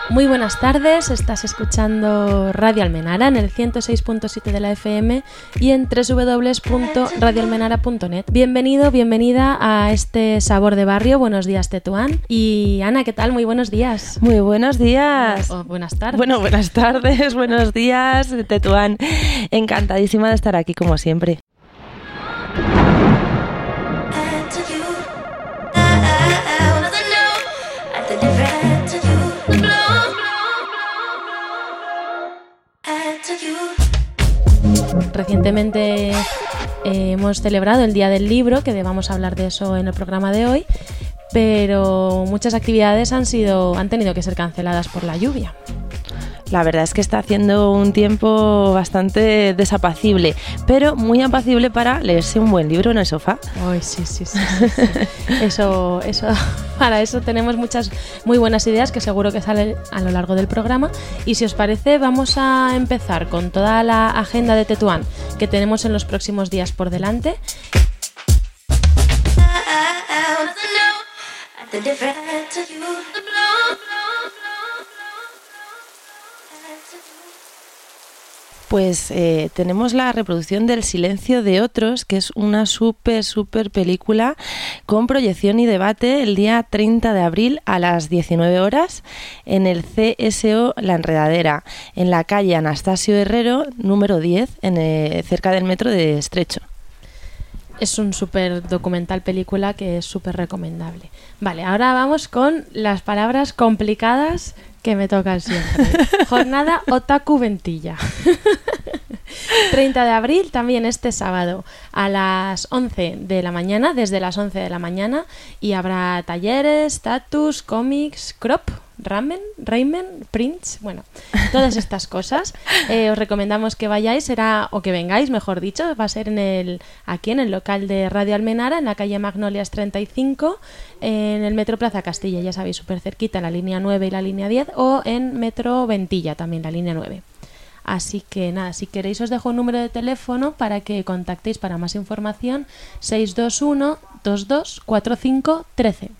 Muy buenas tardes, estás escuchando Radio Almenara en el 106.7 de la FM y en www.radioalmenara.net. Bienvenido, bienvenida a este Sabor de Barrio. Buenos días, Tetuán. Y Ana, ¿qué tal? Muy buenos días. Muy buenos días. Buenas tardes. Bueno, buenas tardes, buenos días, Tetuán. Encantadísima de estar aquí como siempre. Recientemente hemos celebrado el Día del Libro, que vamos a hablar de eso en el programa de hoy, pero muchas actividades han tenido que ser canceladas por la lluvia. La verdad es que está haciendo un tiempo bastante desapacible, pero muy apacible para leerse un buen libro en el sofá. Ay, sí. Eso, para eso tenemos muchas muy buenas ideas que seguro que salen a lo largo del programa. Y si os parece, vamos a empezar con toda la agenda de Tetuán que tenemos en los próximos días por delante. Pues tenemos la reproducción del Silencio de Otros, que es una súper película con proyección y debate el día 30 de abril a las 19 horas en el CSO La Enredadera, en la calle Anastasio Herrero, número 10, cerca del metro de Estrecho. Es un súper documental película que es súper recomendable. Vale, ahora vamos con las palabras complicadas que me tocan siempre. Jornada Otaku Ventilla. 30 de abril, también este sábado, a las 11 de la mañana, desde las 11 de la mañana, y habrá talleres, status, cómics, crop, ramen, prints, bueno, todas estas cosas. Os recomendamos que vayáis, o que vengáis, mejor dicho, va a ser aquí en el local de Radio Almenara, en la calle Magnolias 35, en el Metro Plaza Castilla, ya sabéis, súper cerquita, la línea 9 y la línea 10, o en Metro Ventilla, también la línea 9. Así que nada, si queréis os dejo un número de teléfono para que contactéis para más información, 621 22 45 13.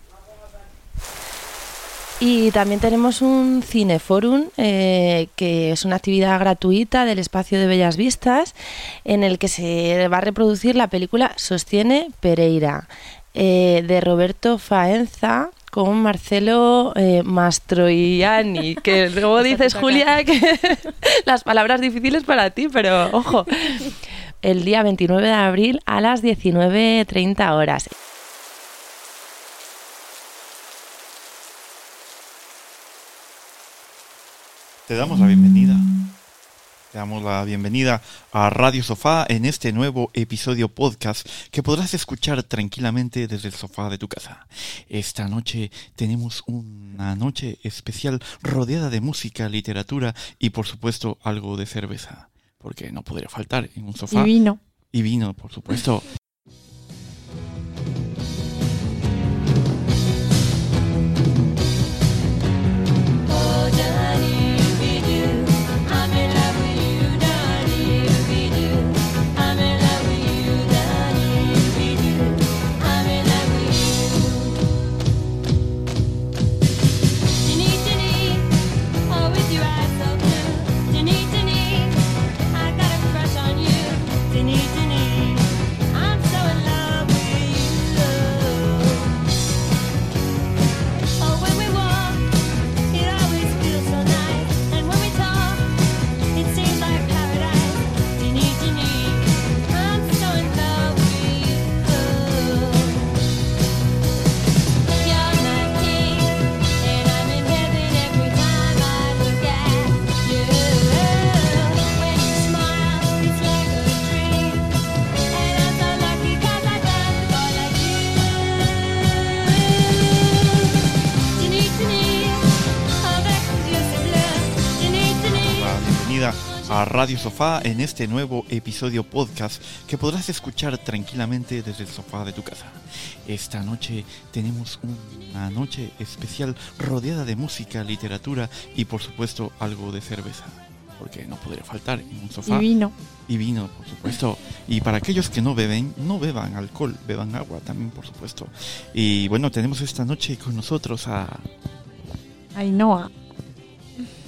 Y también tenemos un cineforum, que es una actividad gratuita del Espacio de Bellas Vistas, en el que se va a reproducir la película Sostiene Pereira, de Roberto Faenza, con Marcelo Mastroianni, que luego dices, Julia, que las palabras difíciles para ti, pero ojo, el día 29 de abril a las 19:30 horas. Te damos la bienvenida. Te damos la bienvenida a Radio Sofá en este nuevo episodio podcast que podrás escuchar tranquilamente desde el sofá de tu casa. Esta noche tenemos una noche especial rodeada de música, literatura y por supuesto algo de cerveza, porque no podría faltar en un sofá. Y vino. Y vino, por supuesto. A Radio Sofá en este nuevo episodio podcast que podrás escuchar tranquilamente desde el sofá de tu casa. Esta noche tenemos una noche especial rodeada de música, literatura y por supuesto algo de cerveza, porque no podría faltar en un sofá. Y vino, por supuesto. Y para aquellos que no beben, no beban alcohol, beban agua también, por supuesto. Y bueno, tenemos esta noche con nosotros a Ainhoa.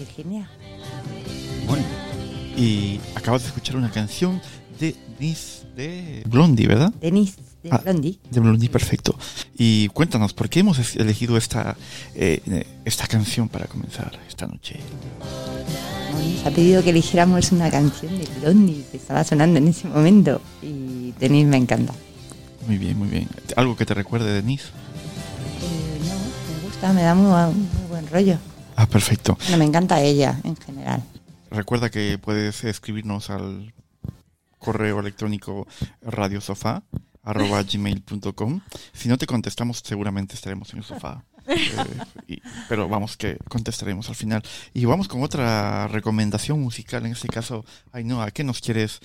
Virginia. Bueno, y acabas de escuchar una canción de Blondie, ¿verdad? Denise, de Blondie. De Blondie, perfecto. Y cuéntanos, ¿por qué hemos elegido esta canción para comenzar esta noche? Nos ha pedido que eligiéramos una canción de Blondie que estaba sonando en ese momento y Denise me encanta. Muy bien, muy bien. ¿Algo que te recuerde de Denise? No, me gusta, me da muy buen rollo. Ah, perfecto. Bueno, me encanta ella en general. Recuerda que puedes escribirnos al correo electrónico radiosofá@gmail.com. Si no te contestamos, seguramente estaremos en el sofá. Pero vamos, que contestaremos al final. Y vamos con otra recomendación musical. En este caso, Ainhoa, ¿qué nos quieres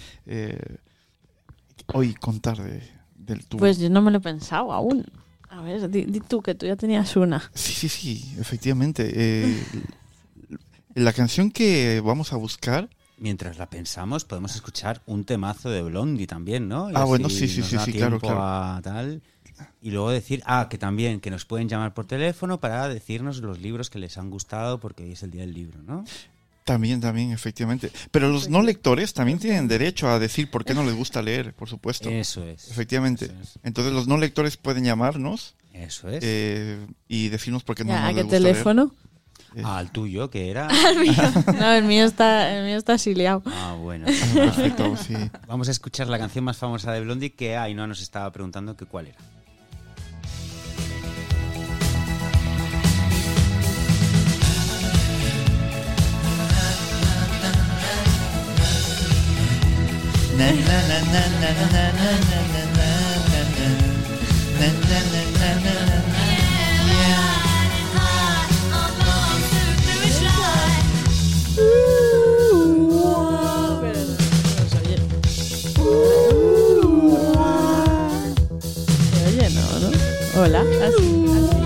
hoy contar del tuyo? Pues yo no me lo he pensado aún. A ver, di tú, que tú ya tenías una. Sí, efectivamente. La canción que vamos a buscar... Mientras la pensamos, podemos escuchar un temazo de Blondie también, ¿no? Y bueno, sí, claro. Tal. Y luego decir, que nos pueden llamar por teléfono para decirnos los libros que les han gustado, porque hoy es el día del libro, ¿no? También, efectivamente. Pero los no lectores también tienen derecho a decir por qué no les gusta leer, por supuesto. Eso es. Efectivamente. Eso es. Entonces los no lectores pueden llamarnos. Eso es. Y decirnos por qué no ¿A les qué gusta teléfono? leer. Al tuyo, que era... Al mío. No, el mío está asiliado. Bueno. Perfecto, sí. Vamos a escuchar la canción más famosa de Blondie, que Ainhoa nos estaba preguntando que cuál era. Oye, no. Hola, así.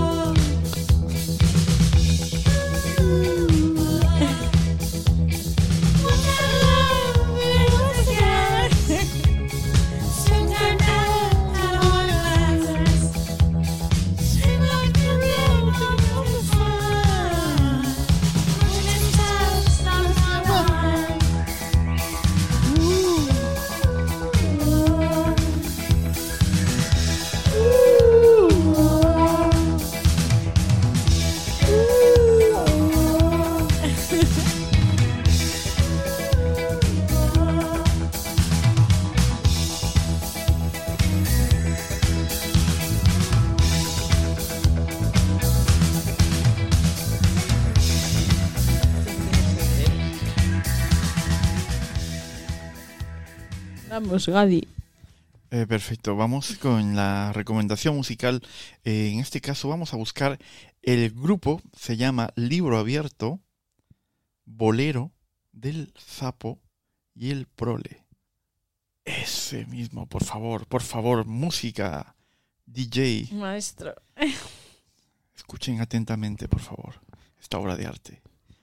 Vamos, Gadi. Perfecto, vamos con la recomendación musical. En este caso vamos a buscar el grupo, se llama Libro Abierto, Bolero del Sapo y el Prole. Ese mismo, por favor, música, DJ. Maestro. Escuchen atentamente, por favor, esta obra de arte.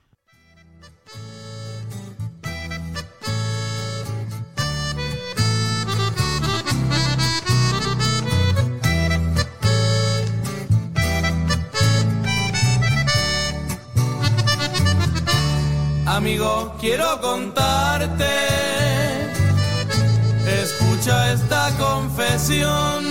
Amigo, quiero contarte, escucha esta confesión.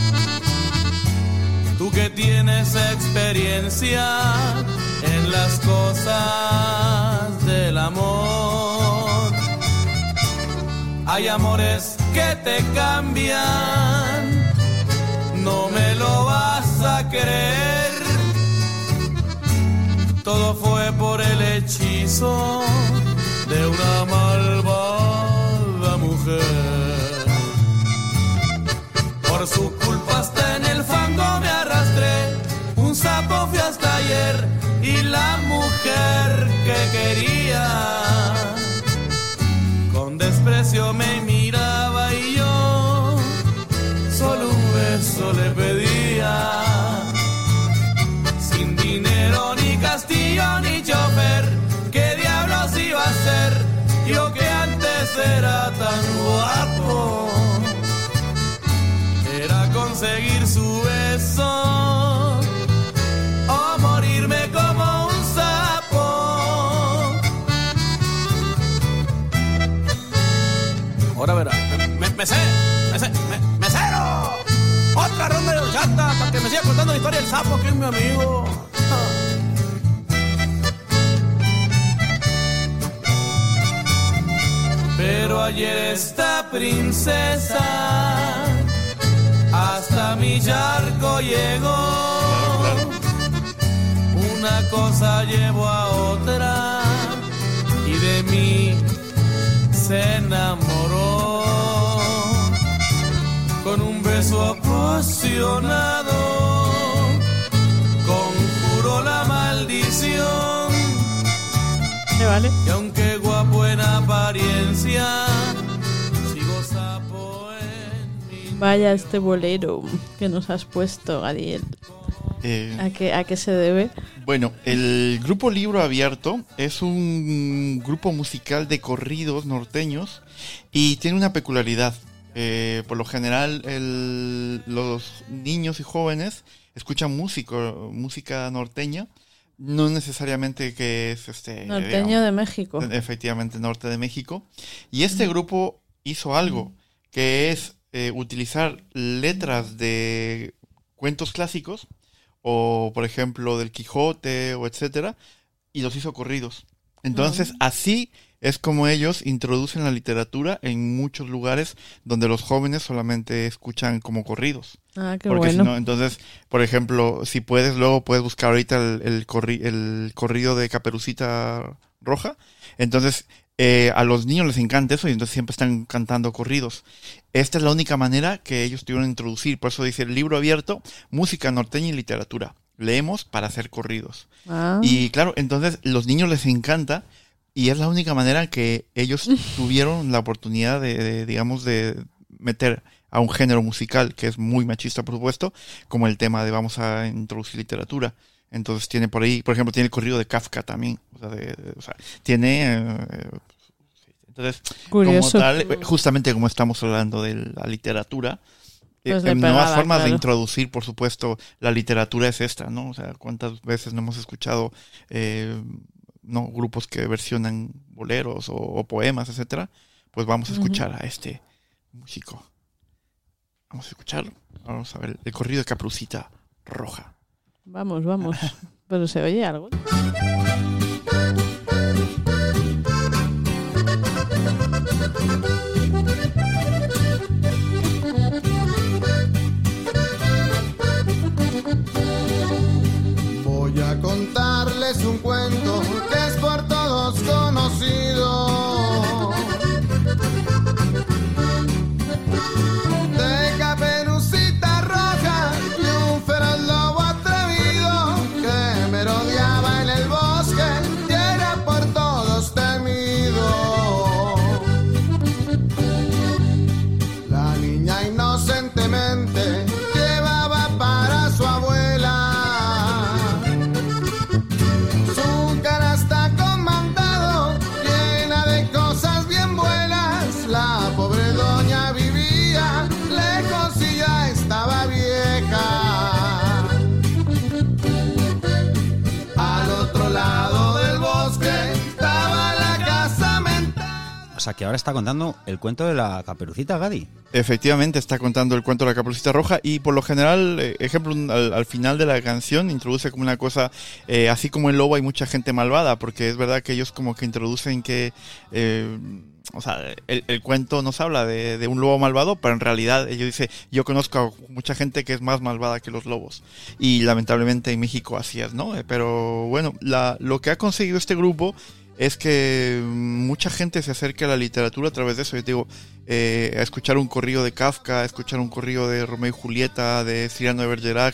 Tú que tienes experiencia en las cosas del amor. Hay amores que te cambian, no me lo vas a creer. Todo fue por el hechizo de una malvada mujer. Por su culpa hasta en el fango me arrastré. Un sapo fui hasta ayer y la mujer que quería con desprecio me miraba y yo solo un beso le pedía. Sin dinero ni castillo ni chofer, ¿qué diablos iba a ser? Yo que antes era tan guapo. Era conseguir su beso o morirme como un sapo. rata para que me siga contando la historia del sapo, que es mi amigo. Pero ayer esta princesa hasta mi charco llegó. Una cosa llevó a otra y de mí se enamoró. Con un beso apasionado conjuró la maldición. Vale. Y aunque guapo en apariencia, sigo sapo en mi... Vaya este bolero que nos has puesto, Gadiel. ¿A qué se debe? Bueno, el grupo Libro Abierto es un grupo musical de corridos norteños y tiene una peculiaridad. Por lo general, los niños y jóvenes escuchan música norteña. No necesariamente que es norteño, digamos, de México. Efectivamente, norte de México. Y este grupo hizo algo, que es utilizar letras de cuentos clásicos, o por ejemplo del Quijote, o etcétera, y los hizo corridos. Entonces, así es como ellos introducen la literatura en muchos lugares donde los jóvenes solamente escuchan como corridos. Ah, qué porque bueno. Si no, entonces, por ejemplo, si puedes, luego puedes buscar ahorita el corrido de Caperucita Roja. Entonces, a los niños les encanta eso y entonces siempre están cantando corridos. Esta es la única manera que ellos tuvieron de introducir. Por eso dice el Libro Abierto, música norteña y literatura. Leemos para hacer corridos. Ah. Y claro, entonces los niños les encanta y es la única manera que ellos tuvieron la oportunidad de meter a un género musical que es muy machista, por supuesto, como el tema de vamos a introducir literatura. Entonces tiene por ahí, por ejemplo, tiene el corrido de Kafka también. O sea, tiene... entonces, curioso. Como tal, justamente como estamos hablando de la literatura, pues nuevas formas de introducir, por supuesto, la literatura es esta, ¿no? O sea, ¿cuántas veces no hemos escuchado grupos que versionan boleros o poemas, etcétera? Pues vamos a escuchar a este músico. Vamos a escucharlo. Vamos a ver el corrido de Caperucita Roja. Vamos. Pero se oye algo. Voy a contarles un cuento que es por todos conocido. De Caperucita Roja y un feroz lobo atrevido que merodeaba en el bosque y era por todos temido. La niña inocentemente llevaba para su abuela su canasta con mandado llena de cosas bien buenas. La pobre doña vivía lejos y ya estaba vieja. Al otro lado del bosque estaba la casamenta. O sea, que ahora está contando el cuento de la Caperucita, Gadi. Efectivamente, está contando el cuento de la Caperucita Roja y por lo general, ejemplo, al final de la canción introduce como una cosa, así como el lobo hay mucha gente malvada, porque es verdad que ellos como que introducen que, o sea, el cuento nos habla de un lobo malvado, pero en realidad ellos dicen, yo conozco a mucha gente que es más malvada que los lobos y lamentablemente en México así es, ¿no? Pero bueno, lo que ha conseguido este grupo es que mucha gente se acerque a la literatura a través de eso. Yo te digo, a escuchar un corrido de Kafka, a escuchar un corrido de Romeo y Julieta, de Cyrano de Bergerac.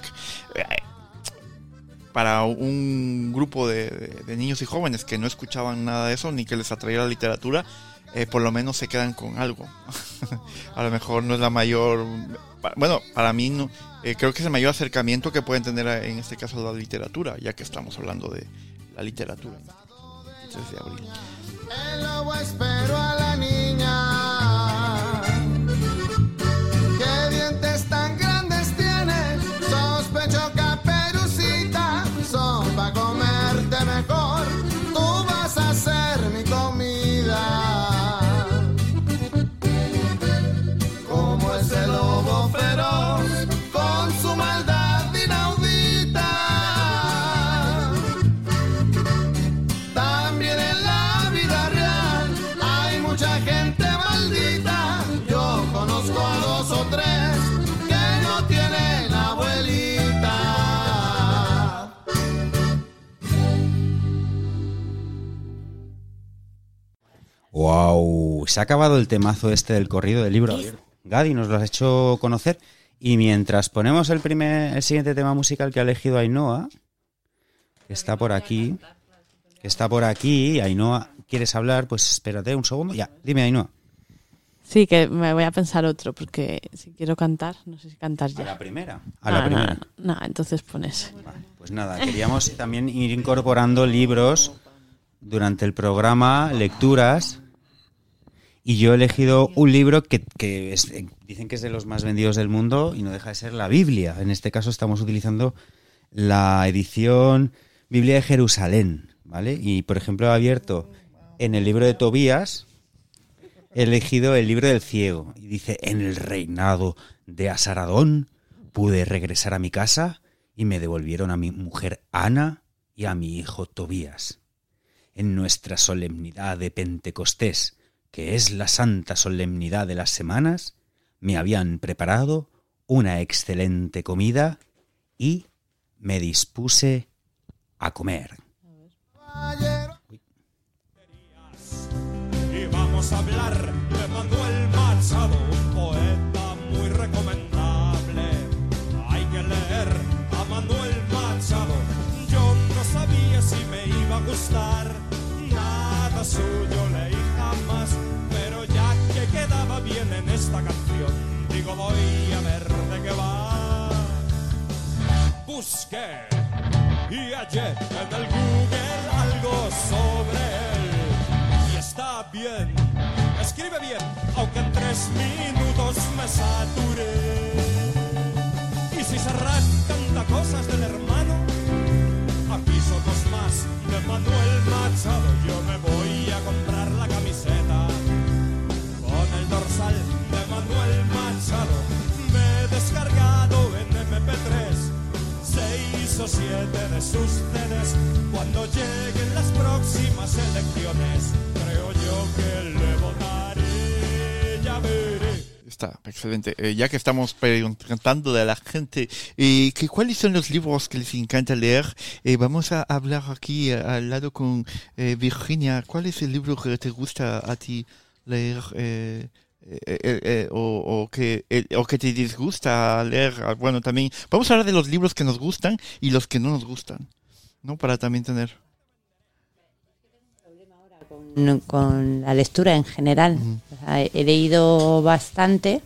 Para un grupo de niños y jóvenes que no escuchaban nada de eso, ni que les atraía la literatura, por lo menos se quedan con algo. A lo mejor no es la mayor... Bueno, para mí no, creo que es el mayor acercamiento que pueden tener en este caso a la literatura, ya que estamos hablando de la literatura. De abril. El lobo esperó a la niña. ¿Qué dientes tan grandes tienes? Sospecho, Caperucita, son pa' comerte mejor. Tú vas a ser mi comida. Como ese lobo feroz con su maldad. ¡Wow! Se ha acabado el temazo este del corrido del libro abierto. Gadi, nos lo has hecho conocer. Y mientras ponemos el siguiente tema musical que ha elegido Ainhoa, que está por aquí, Ainhoa, ¿quieres hablar? Pues espérate un segundo. Ya, dime, Ainhoa. Sí, que me voy a pensar otro, porque si quiero cantar, no sé si cantar ya. ¿A la primera? A la primera. No, entonces pones. Vale, pues nada, queríamos también ir incorporando libros durante el programa, lecturas, y yo he elegido un libro que dicen que es de los más vendidos del mundo y no deja de ser la Biblia. En este caso estamos utilizando la edición Biblia de Jerusalén, ¿vale? Y, por ejemplo, he abierto en el libro de Tobías, he elegido el libro del ciego. Y dice, en el reinado de Asaradón pude regresar a mi casa y me devolvieron a mi mujer Ana y a mi hijo Tobías. En nuestra solemnidad de Pentecostés, que es la santa solemnidad de las semanas, me habían preparado una excelente comida y me dispuse a comer. Y vamos a hablar de Manuel Machado, un poeta muy recomendable. Hay que leer a Manuel Machado. Yo no sabía si me iba a gustar, nada suyo leí jamás, pero ya que quedaba bien en esta canción, digo voy a ver de qué va. Busqué y hallé en el Google algo sobre él. Y está bien, escribe bien, aunque en 3 minutos me saturé. Y si Serrat canta cosas del hermano, aquí somos más de Manuel Machado. Yo me voy a comprar la camiseta con el dorsal de Manuel Machado. Me he descargado en MP3 6 o 7 de sus CDs. Cuando lleguen las próximas elecciones, creo yo que le votaré, ya veré. Está excelente. Ya que estamos preguntando de la gente ¿cuáles son los libros que les encanta leer? Vamos a hablar aquí al lado con Virginia. ¿Cuál es el libro que te gusta a ti leer o que te disgusta leer? Bueno, también vamos a hablar de los libros que nos gustan y los que no nos gustan, ¿no? Para también tener... Con la lectura en general. O sea, he leído bastante,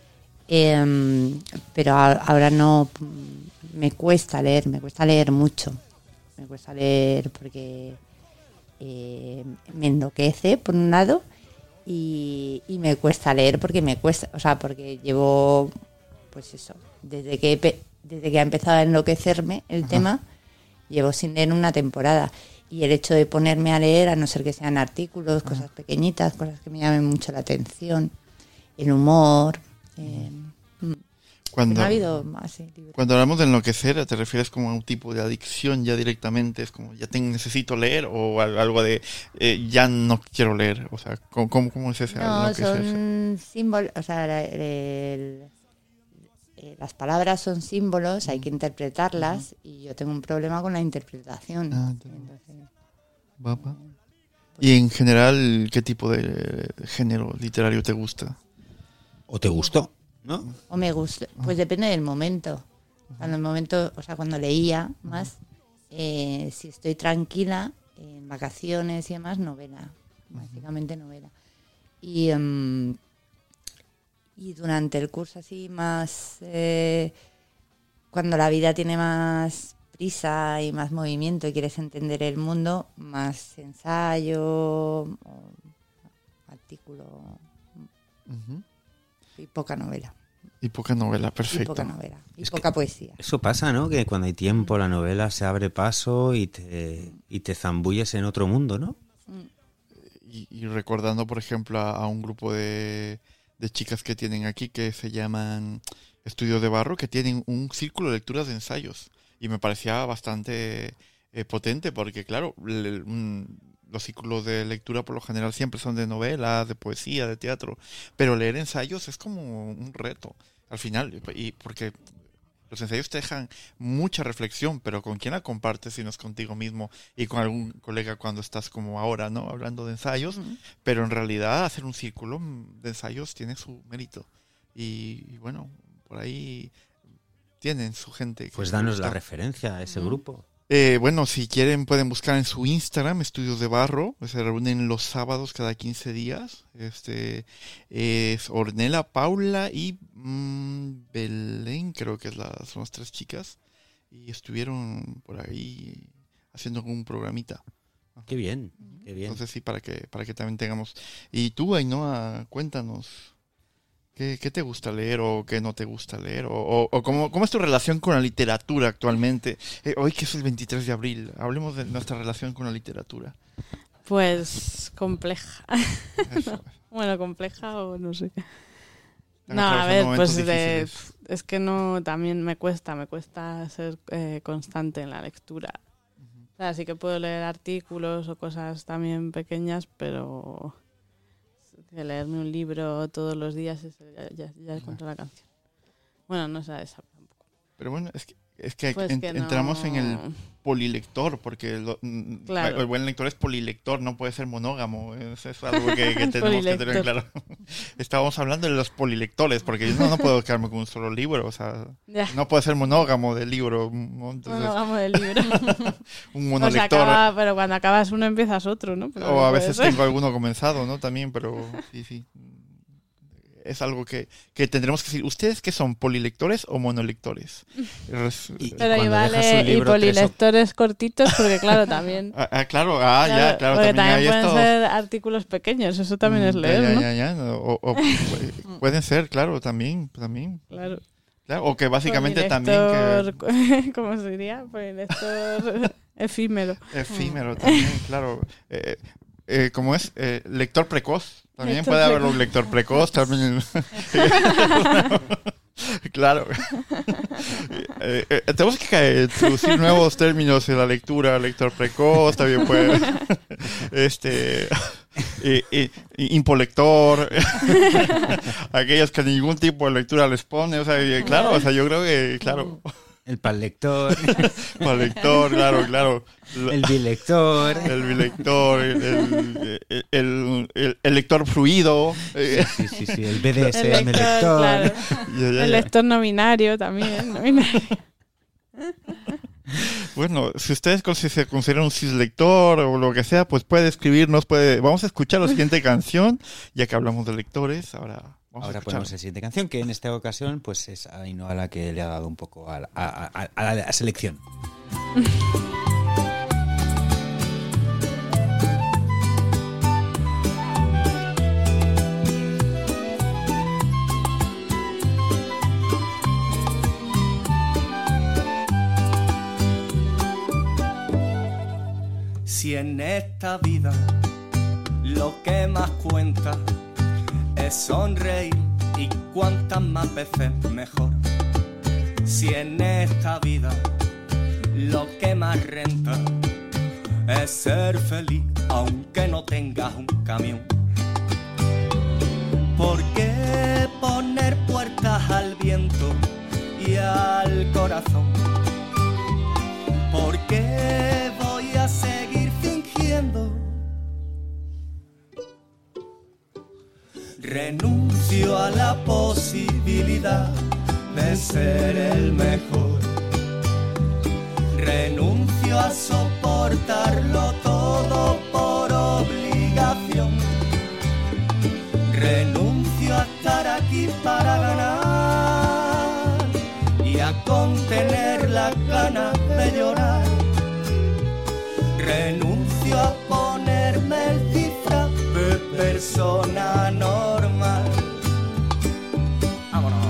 pero ahora no me cuesta leer mucho. Me cuesta leer porque me enloquece por un lado y me cuesta leer porque llevo, pues eso, desde que ha empezado a enloquecerme el tema, llevo sin leer una temporada. Y el hecho de ponerme a leer, a no ser que sean artículos, cosas pequeñitas, cosas que me llamen mucho la atención, el humor. Cuando, no ha habido más. Sí, cuando hablamos de enloquecer, ¿te refieres como a un tipo de adicción ya directamente? ¿Es como ya necesito leer o algo de ya no quiero leer? O sea, ¿cómo es ese enloquecer? Son símbolos, o sea, las palabras son símbolos, hay que interpretarlas y yo tengo un problema con la interpretación. Entonces, y en general, ¿qué tipo de género literario te gusta? ¿O te gustó? ¿No? O me gusta, pues depende del momento. Cuando leía más, si estoy tranquila, en vacaciones y demás, novela, básicamente novela. Y durante el curso así más, cuando la vida tiene más prisa y más movimiento y quieres entender el mundo, más ensayo, artículo y poca novela. Y poca novela, perfecto. Y poca novela, y poca poesía. Eso pasa, ¿no? Que cuando hay tiempo la novela se abre paso y te zambulles en otro mundo, ¿no? Y recordando, por ejemplo, a un grupo de chicas que tienen aquí que se llaman Estudio de Barro, que tienen un círculo de lecturas de ensayos. Y me parecía bastante potente porque, claro, los círculos de lectura por lo general siempre son de novelas, de poesía, de teatro. Pero leer ensayos es como un reto al final. Y porque Los ensayos te dejan mucha reflexión, pero ¿con quién la compartes si no es contigo mismo y con algún colega cuando estás como ahora, ¿no? Hablando de ensayos, pero en realidad hacer un círculo de ensayos tiene su mérito. Y bueno, por ahí tienen su gente. Pues danos la referencia a ese grupo. Bueno, si quieren pueden buscar en su Instagram, Estudios de Barro. Se reúnen los sábados cada 15 días. Es Ornella, Paula y Belén, creo que son las 3 chicas. Y estuvieron por ahí haciendo un programita. Qué bien, qué bien. Entonces sí, para que también tengamos. Y tú, Ainhoa, cuéntanos. ¿Qué te gusta leer o qué no te gusta leer? ¿O cómo es tu relación con la literatura actualmente? Hoy que es el 23 de abril, hablemos de nuestra relación con la literatura. Pues compleja. No, bueno, compleja o no sé. No, a ver, pues es que no, también me cuesta ser constante en la lectura. O sea, sí que puedo leer artículos o cosas también pequeñas, pero... que leerme un libro todos los días ya encontré la canción. Bueno, no sé esa tampoco. Pero bueno, es que entramos en el polilector, porque el buen lector es polilector, no puede ser monógamo. Eso es algo que tenemos que tener claro. Estábamos hablando de los polilectores, porque yo no puedo quedarme con un solo libro, o sea, no puede ser monógamo del libro. Entonces, monógamo del libro. Un monolector. O sea, pero cuando acabas uno empiezas otro, ¿no? Pero o a veces tengo alguno comenzado, ¿no? También, pero sí. Es algo que tendremos que decir. ¿Ustedes qué son? ¿Polilectores o monolectores? Pero y polilectores cortitos, porque claro, también... claro, ya, claro. Porque también pueden ser artículos pequeños, eso también es leer, ¿no? Ya. O pueden ser, claro, también. Claro. O que básicamente también... ¿Cómo se diría? Polilector efímero. Efímero también, claro. ¿Cómo es? Lector precoz. También puede haber un lector precoz. También. Claro. Tenemos que introducir nuevos términos en la lectura. Lector precoz también puede. Impolector. Aquellos que ningún tipo de lectura les pone. O sea, claro, o sea, yo creo que, claro. El panlector. Panlector, claro. El bilector. El bilector, el lector fluido. Sí, el BDSM lector. Claro. El lector no binario también. Bueno, si ustedes se consideran un cislector o lo que sea, pues puede escribirnos, vamos a escuchar la siguiente canción, ya que hablamos de lectores, ahora ponemos la siguiente canción, que en esta ocasión pues es Ainhoa la que le ha dado un poco a la selección. Si en esta vida lo que más cuenta es sonreír, y cuantas más veces mejor. Si en esta vida lo que más renta es ser feliz, aunque no tengas un camión. ¿Por qué poner puertas al viento y al corazón? ¿Por qué voy a seguir fingiendo? Renuncio a la posibilidad de ser el mejor. Renuncio a soportarlo todo por obligación. Renuncio a estar aquí para ganar y a contener las ganas de llorar. Renuncio a ponerme el disfraz de persona normal. Vámonos.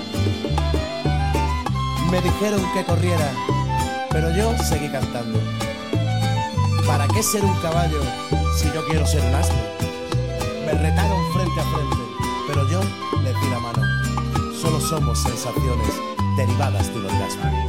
Me dijeron que corriera, pero yo seguí cantando. ¿Para qué ser un caballo si yo quiero ser un asno? Me retaron frente a frente, pero yo les di la mano. Solo somos sensaciones derivadas de un orgasmo.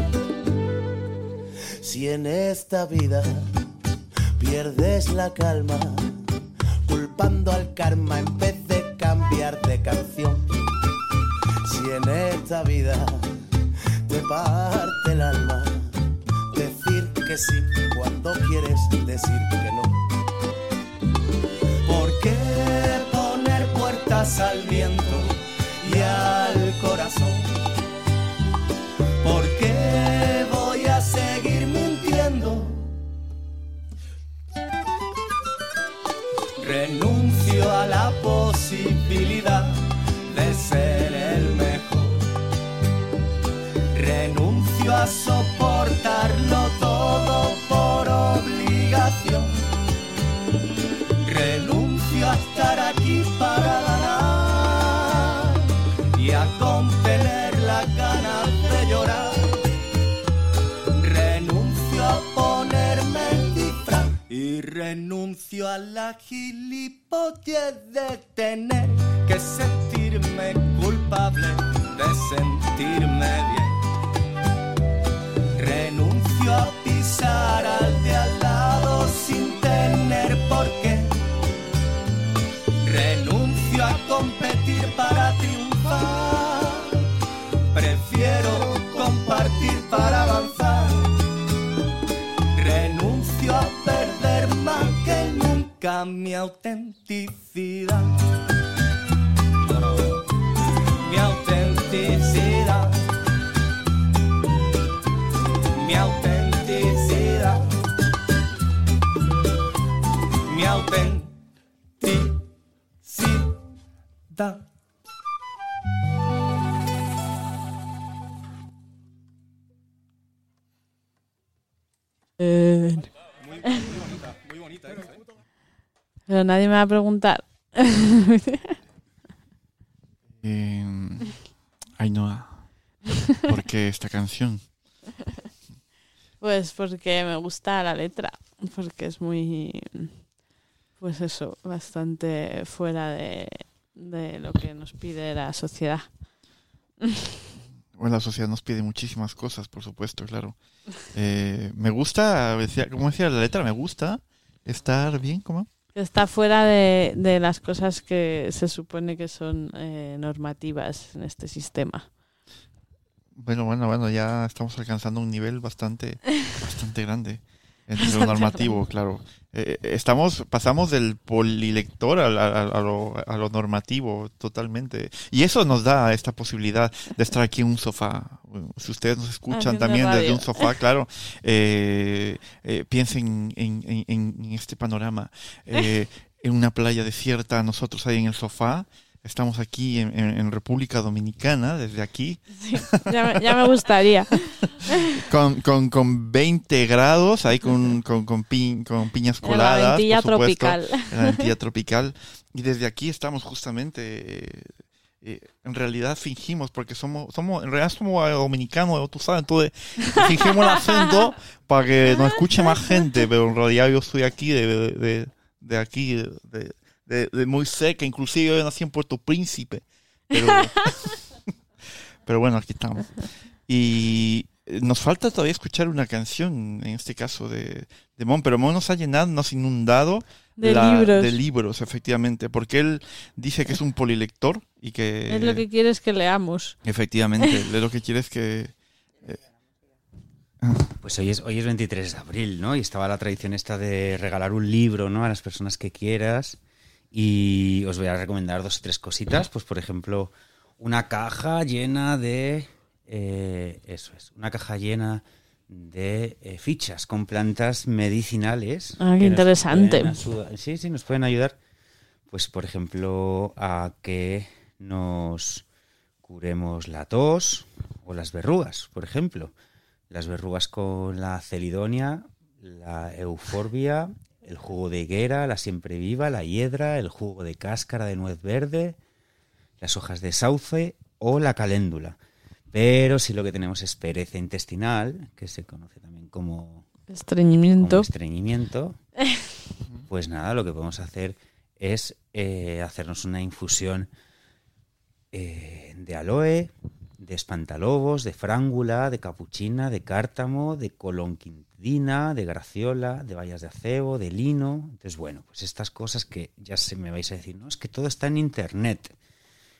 Si en esta vida pierdes la calma, culpando al karma en vez de cambiar de canción. Si en esta vida me parte el alma. Decir que sí cuando quieres decir que no. ¿Por qué poner puertas al viento y al corazón? ¿Por qué voy a seguir mintiendo? Renuncio a la posibilidad de ser el mejor. Renuncio a soportarlo todo por obligación. Renuncio a estar aquí para ganar y a contener las ganas de llorar. Renuncio a ponerme el disfraz y renuncio a la gilipollez de tener que sentirme culpable de sentirme bien. Renuncio a pisar al de al lado sin tener por qué. Renuncio a competir para triunfar. Prefiero compartir para avanzar. Renuncio a perder más que nunca mi autenticidad. Mi autenticidad. Mi autenticidad. Mi autenticidad. Muy bonita. Pero nadie me va a preguntar. Ainhoa, ¿por qué esta canción? Pues porque me gusta la letra, porque es muy, pues eso, bastante fuera de lo que nos pide la sociedad. Bueno, la sociedad nos pide muchísimas cosas, por supuesto, claro. Me gusta, como decía la letra, me gusta estar bien, ¿cómo? Está fuera de las cosas que se supone que son normativas en este sistema. Bueno, ya estamos alcanzando un nivel bastante grande entre lo normativo, claro. Pasamos del polilector a lo normativo totalmente. Y eso nos da esta posibilidad de estar aquí en un sofá. Si ustedes nos escuchan también desde un sofá, claro, piensen en este panorama. En una playa desierta, nosotros ahí en el sofá. Estamos aquí en República Dominicana, desde aquí. Sí, ya me gustaría. con 20 grados, ahí con piñas coladas. En la ventilla por supuesto, tropical. En la ventilla tropical. Y desde aquí estamos justamente... en realidad fingimos, porque en realidad somos dominicanos, tú sabes, entonces fingimos el acento para que nos escuche más gente, pero en realidad yo estoy aquí de aquí, de muy cerca, inclusive yo nací en Puerto Príncipe, pero bueno, aquí estamos. Y nos falta todavía escuchar una canción, en este caso de Mon, pero Mon nos ha llenado, nos ha inundado de libros, efectivamente, porque él dice que es un polilector y que... Es lo que quiere es que leamos. Efectivamente, es lo que quiere es que... Pues hoy es 23 de abril, ¿no? Y estaba la tradición esta de regalar un libro, ¿no? A las personas que quieras. Y os voy a recomendar 2 o 3 cositas. Pues, por ejemplo, una caja llena de... una caja llena de fichas con plantas medicinales. Ah, qué interesante. Sí, nos pueden ayudar, pues, por ejemplo, a que nos curemos la tos o las verrugas, por ejemplo. Las verrugas con la celidonia, la euforbia, el jugo de higuera, la siempreviva, la hiedra, el jugo de cáscara de nuez verde, las hojas de sauce o la caléndula. Pero si lo que tenemos es pereza intestinal, que se conoce también como estreñimiento, pues nada, lo que podemos hacer es hacernos una infusión de aloe, de espantalobos, de frángula, de capuchina, de cártamo, de colonquintina, de graciola, de bayas de acebo, de lino. Entonces, bueno, pues estas cosas que ya me vais a decir, no, es que todo está en internet.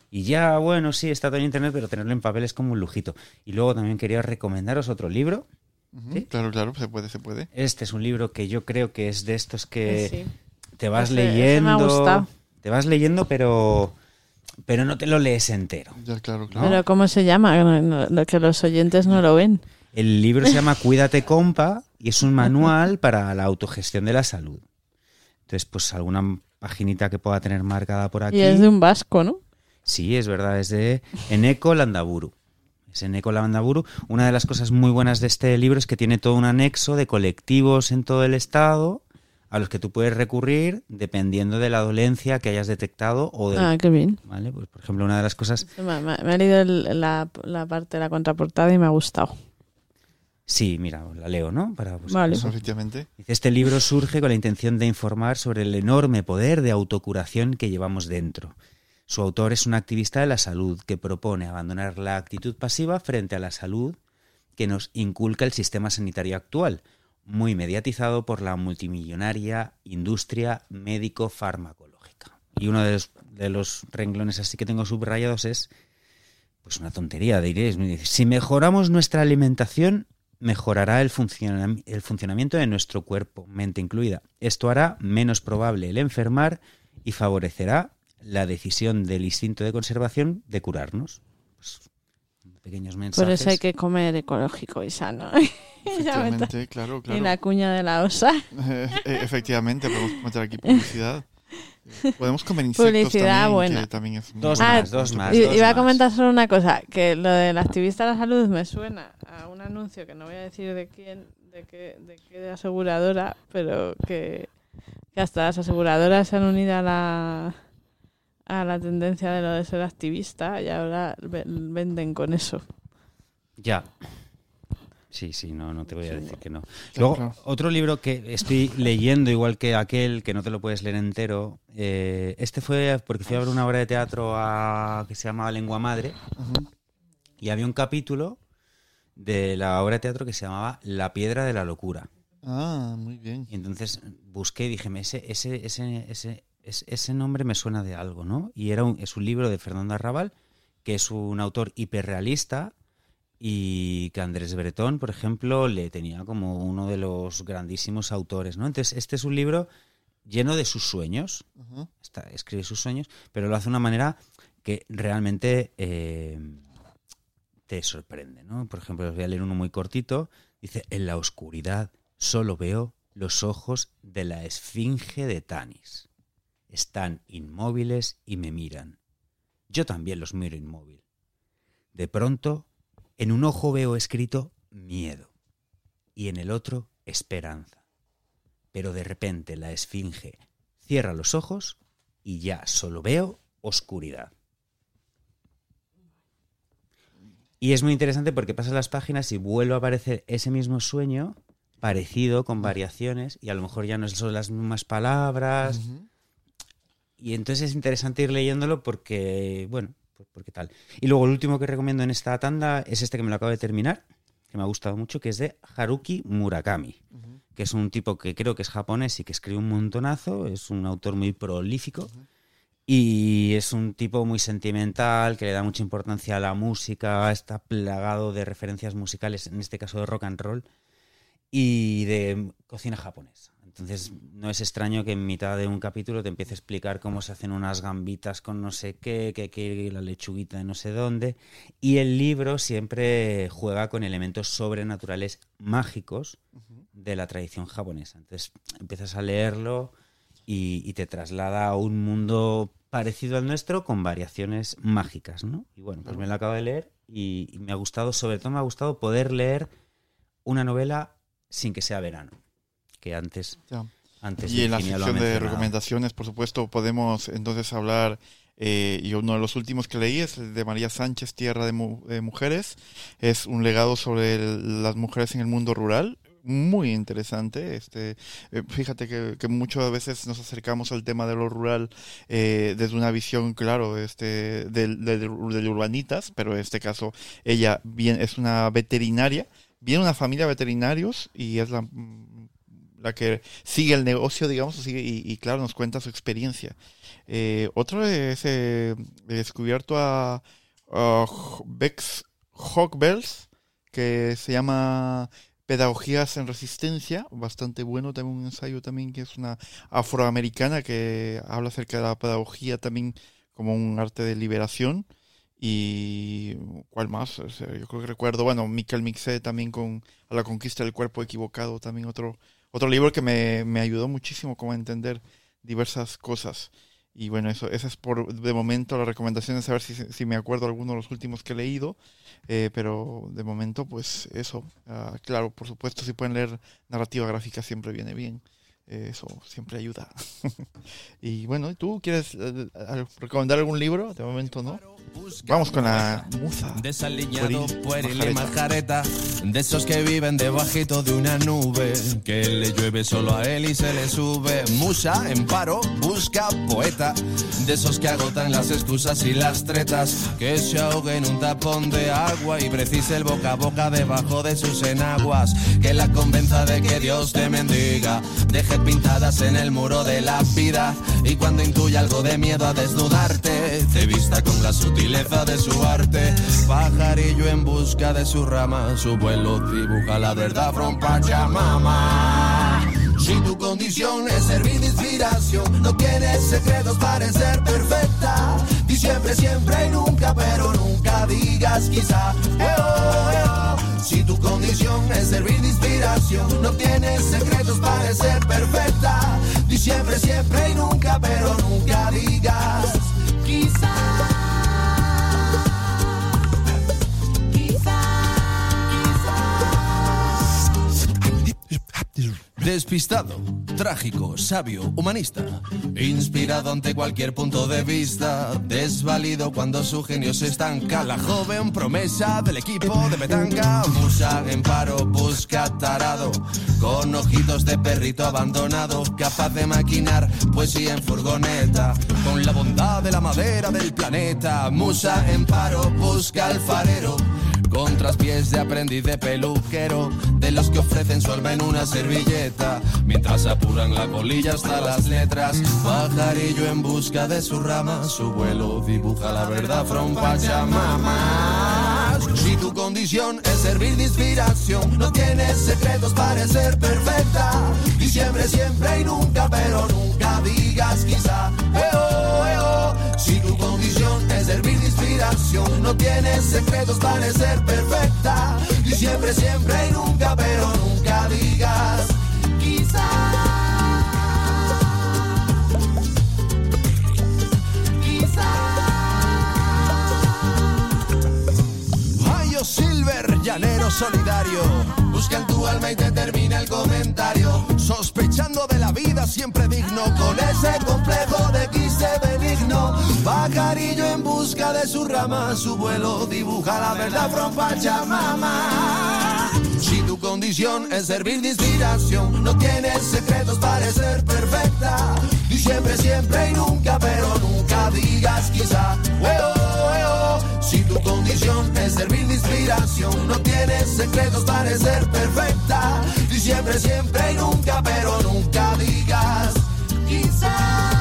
Y ya, bueno, sí, está todo en internet, pero tenerlo en papel es como un lujito. Y luego también quería recomendaros otro libro. ¿Sí? Claro, se puede. Este es un libro que yo creo que es de estos que te vas Ese leyendo. me ha gustado. Te vas leyendo, pero no te lo lees entero. Ya, claro. ¿no? Pero ¿cómo se llama? No, que los oyentes no lo ven. El libro se llama Cuídate, compa, y es un manual para la autogestión de la salud. Entonces, pues alguna paginita que pueda tener marcada por aquí. Y es de un vasco, ¿no? Sí, es verdad, es de Eneko Landaburu. Es Eneko Landaburu. Una de las cosas muy buenas de este libro es que tiene todo un anexo de colectivos en todo el estado a los que tú puedes recurrir dependiendo de la dolencia que hayas detectado o del... Ah, qué bien. ¿Vale? Pues, por ejemplo, una de las cosas... Me ha leído la parte de la contraportada y me ha gustado. Sí, mira, la leo, ¿no? Vale. Eso, efectivamente. Dice, este libro surge con la intención de informar sobre el enorme poder de autocuración que llevamos dentro. Su autor es un activista de la salud que propone abandonar la actitud pasiva frente a la salud que nos inculca el sistema sanitario actual, muy mediatizado por la multimillonaria industria médico-farmacológica. Y uno de los renglones así que tengo subrayados es, pues una tontería, diréis, si mejoramos nuestra alimentación, mejorará el funcionamiento de nuestro cuerpo, mente incluida. Esto hará menos probable el enfermar y favorecerá la decisión del instinto de conservación de curarnos. Pues, pequeños mensajes. Por eso hay que comer ecológico y sano. Efectivamente, claro. Y la cuña de la osa. Efectivamente, podemos meter aquí publicidad. Podemos comer insectos Publicidad también, buena. que también es muy Dos bueno. más. Iba a comentar solo una cosa, que lo del activista de la salud me suena a un anuncio que no voy a decir de quién, de qué aseguradora, pero que hasta las aseguradoras se han unido a la tendencia de lo de ser activista y ahora venden con eso. Ya. Sí, no te voy a decir que no. Claro, Luego, otro libro que estoy leyendo, igual que aquel, que no te lo puedes leer entero, este fue porque fui a ver una obra de teatro que se llamaba Lengua Madre, y había un capítulo de la obra de teatro que se llamaba La Piedra de la Locura. Ah, muy bien. Y entonces busqué y dije, ese nombre me suena de algo, ¿no? Y es un libro de Fernando Arrabal, que es un autor hiperrealista, y que Andrés Bretón, por ejemplo, le tenía como uno de los grandísimos autores, ¿no? Entonces, este es un libro lleno de sus sueños, escribe sus sueños, pero lo hace de una manera que realmente te sorprende, ¿no? Por ejemplo, os voy a leer uno muy cortito. Dice, en la oscuridad solo veo los ojos de la esfinge de Tanis. Están inmóviles y me miran. Yo también los miro inmóvil. De pronto, en un ojo veo escrito miedo y en el otro esperanza. Pero de repente la esfinge cierra los ojos y ya solo veo oscuridad. Y es muy interesante porque pasan las páginas y vuelve a aparecer ese mismo sueño, parecido, con variaciones, y a lo mejor ya no son las mismas palabras. Y entonces es interesante ir leyéndolo porque, bueno, porque tal. Y luego el último que recomiendo en esta tanda es este que me lo acabo de terminar, que me ha gustado mucho, que es de Haruki Murakami, que es un tipo que creo que es japonés y que escribe un montonazo, es un autor muy prolífico, y es un tipo muy sentimental, que le da mucha importancia a la música, está plagado de referencias musicales, en este caso de rock and roll, y de cocina japonesa. Entonces no es extraño que en mitad de un capítulo te empiece a explicar cómo se hacen unas gambitas con no sé qué, que la lechuguita de no sé dónde. Y el libro siempre juega con elementos sobrenaturales mágicos de la tradición japonesa. Entonces empiezas a leerlo y te traslada a un mundo parecido al nuestro con variaciones mágicas, ¿no? Y bueno, pues me lo acabo de leer y me ha gustado, sobre todo me ha gustado poder leer una novela sin que sea verano. Que antes y en la sección de recomendaciones, por supuesto, podemos entonces hablar, y uno de los últimos que leí es el de María Sánchez, Tierra de Mujeres. Es un legado sobre las mujeres en el mundo rural, muy interesante. Fíjate que muchas veces nos acercamos al tema de lo rural desde una visión, claro, de urbanitas, pero en este caso ella bien es una veterinaria, viene de una familia de veterinarios y es la que sigue el negocio, digamos, y claro, nos cuenta su experiencia. Otro es, he descubierto a Bex Hochbels, que se llama Pedagogías en Resistencia, bastante bueno, también un ensayo también que es una afroamericana que habla acerca de la pedagogía también como un arte de liberación. Y ¿cuál más? O sea, yo creo que recuerdo, bueno, Miquel Mixé también con A la conquista del cuerpo equivocado, también otro libro que me ayudó muchísimo como a entender diversas cosas. Y bueno, esa es de momento la recomendación, es saber si me acuerdo alguno de los últimos que he leído, pero de momento pues eso. Claro, por supuesto, si pueden leer narrativa gráfica siempre viene bien. Eso siempre ayuda. Y bueno, ¿tú quieres recomendar algún libro? De momento no. Vamos con la musa. Desaliñado, pueril y majareta, de esos que viven debajito de una nube, que le llueve solo a él y se le sube. Musa en paro, busca poeta, de esos que agotan las excusas y las tretas, que se ahogue en un tapón de agua y precise el boca a boca debajo de sus enaguas, que la convenza de que Dios te mendiga, deje pintadas en el muro de la vida, y cuando intuya algo de miedo a desnudarte, te vista con la sutileza de su arte. Pajarillo en busca de su rama, su vuelo dibuja la verdad from Pachamama. Si tu condición es servir de inspiración, no tienes secretos para ser perfecta. Di siempre, siempre y nunca, pero nunca digas quizá. Si tu condición es servir de inspiración, no tienes secretos para ser perfecta. Di siempre, siempre y nunca, pero nunca digas quizá. Despistado, trágico, sabio, humanista, inspirado ante cualquier punto de vista, desvalido cuando su genio se estanca. La joven promesa del equipo de petanca, musa en paro, busca tarado, con ojitos de perrito abandonado, capaz de maquinar poesía en furgoneta, con la bondad de la madera del planeta. Musa en paro, busca alfarero, con traspiés de aprendiz de peluquero, de los que ofrecen su alma en una servilleta, mientras apuran la colilla hasta las letras. Pajarillo en busca de su rama, su vuelo dibuja la verdad from Pachamama. Si tu condición es servir de inspiración, no tienes secretos para ser perfecta. Y siempre, siempre y nunca, pero nunca digas quizá. Si tu condición es servir de inspiración, no tienes secretos para ser perfecta. Y siempre, siempre y nunca, pero nunca digas quizá. Silver, llanero solidario, busca en tu alma y te termina el comentario, sospechando de la vida siempre digno, con ese complejo de quise benigno. Pajarillo en busca de su rama, su vuelo dibuja la verdad from Pachamama. Si tu condición es servir de inspiración, no tienes secretos para ser perfecta. Y siempre, siempre y nunca, pero nunca digas quizá. Si tu condición es servir de inspiración, no tienes secretos para ser perfecta. Y siempre, siempre y nunca, pero nunca digas quizá.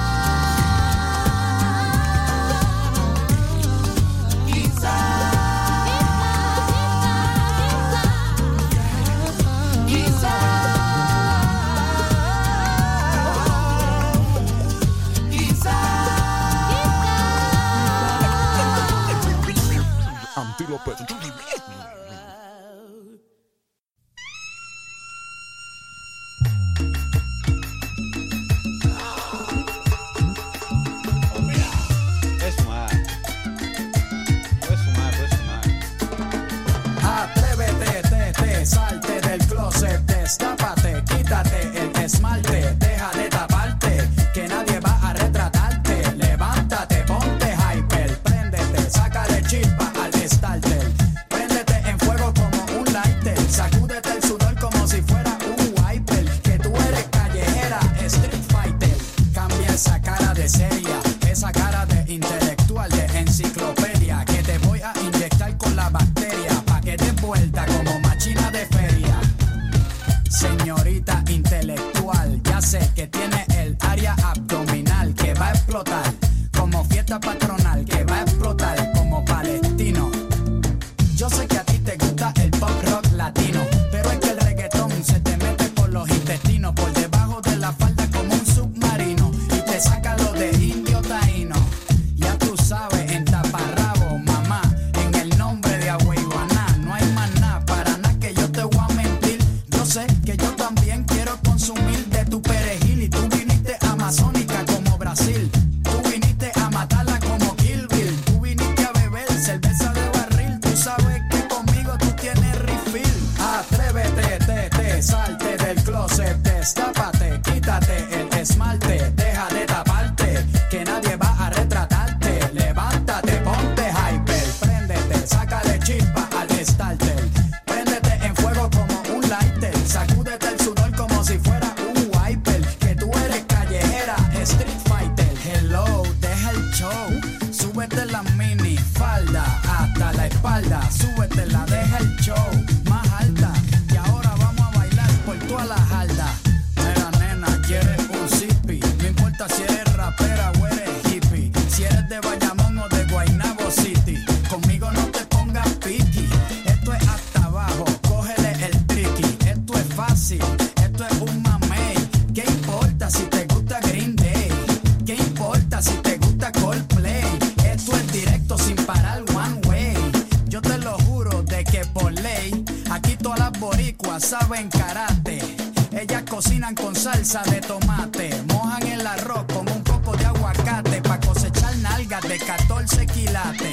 que tiene el área abdominal que va a explotar, como fiesta patronal que va a explotar como palestino. Yo sé que a ti te gusta el pop rock latino, pero es que el reggaetón se te mete por los intestinos, por debajo de la falda como un submarino, y te saca lo de indio taíno. Ya tú sabes, en taparrabo, mamá, en el nombre de Agüeyuaná, no hay más nada, para nada que yo te voy a mentir. Yo sé que yo también quiero consumir de tu perejil, y tú viniste amazónica como Brasil. Tú viniste a matarla como Kill Bill. Tú viniste a beber cerveza de barril. Tú sabes que conmigo tú tienes refill. Atrévete, salte del closet, destápate, quítate el esmalte, deja de taparte, que nadie va a retratarte. Levántate, ponte hyper, préndete, sácale chispa al starter. Préndete en fuego como un lighter, sacúdete el sudor como si fuera un wiper, que tú eres callejera, street fighter. Hello, deja el show, súbete la mini falda hasta la espalda, súbetela, deja el show más alta, y ahora vamos a bailar por toda la jarda. Mira nena, quieres un zippy, no importa si eres rapera o eres hippie, si eres de Bayamón o de Guaynabo City, conmigo no te pongas piqui. Esto es hasta abajo, cógele el tricky, esto es fácil, esto es un mamey. ¿Qué importa si te gusta Green Day? ¿Qué importa si te gusta Coldplay? Esto es directo sin parar one way. Yo te lo juro de que por ley, aquí todas las boricuas saben karate. Ellas cocinan con salsa de tomate, mojan el arroz con un poco de aguacate, pa' cosechar nalgas de 14 quilates.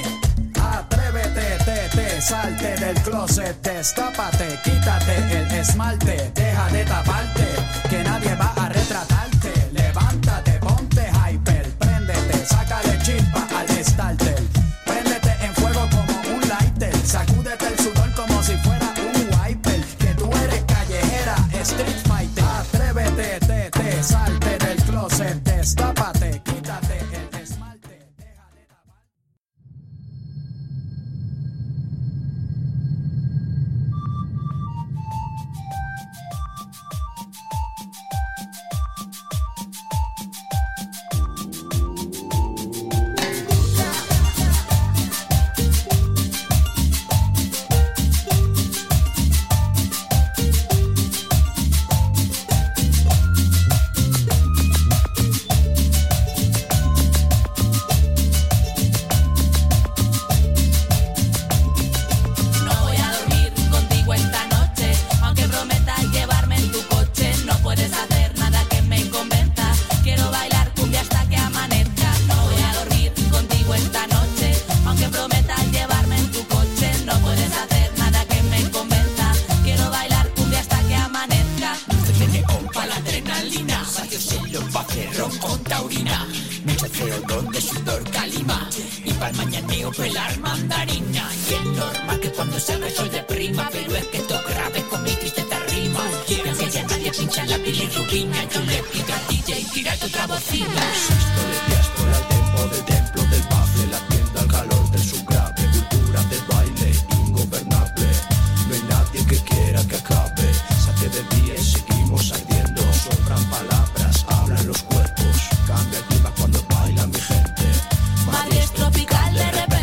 Atrévete, salte del closet, destápate, quítate el esmalte, deja de taparte, que nadie va a retratarte. Levántate, ponte hyper, préndete, sácale chispa al starter. Préndete en fuego como un lighter, sacúdete el sudor como si fuera un wiper, que tú eres callejera, street fighter. Atrévete, salte del closet, destápate, quítate el esmalte, deja de taparte. Pelar mandarina y es normal que cuando salga el sol deprima, pero es que esto grave con mi tristeza rima. Y aunque ya nadie pincha la bilirrubina, yo le pido al DJ tírate otra bocina. Esto de diáspora al tempo del templo del bafle, latiendo al calor del subgrave, cultura del baile ingobernable. No hay nadie que quiera que acabe, saque de día y seguimos ardiendo. Sobran palabras, hablan los cuerpos, cambia el clima cuando baila mi gente. Madrid es tropical de repente.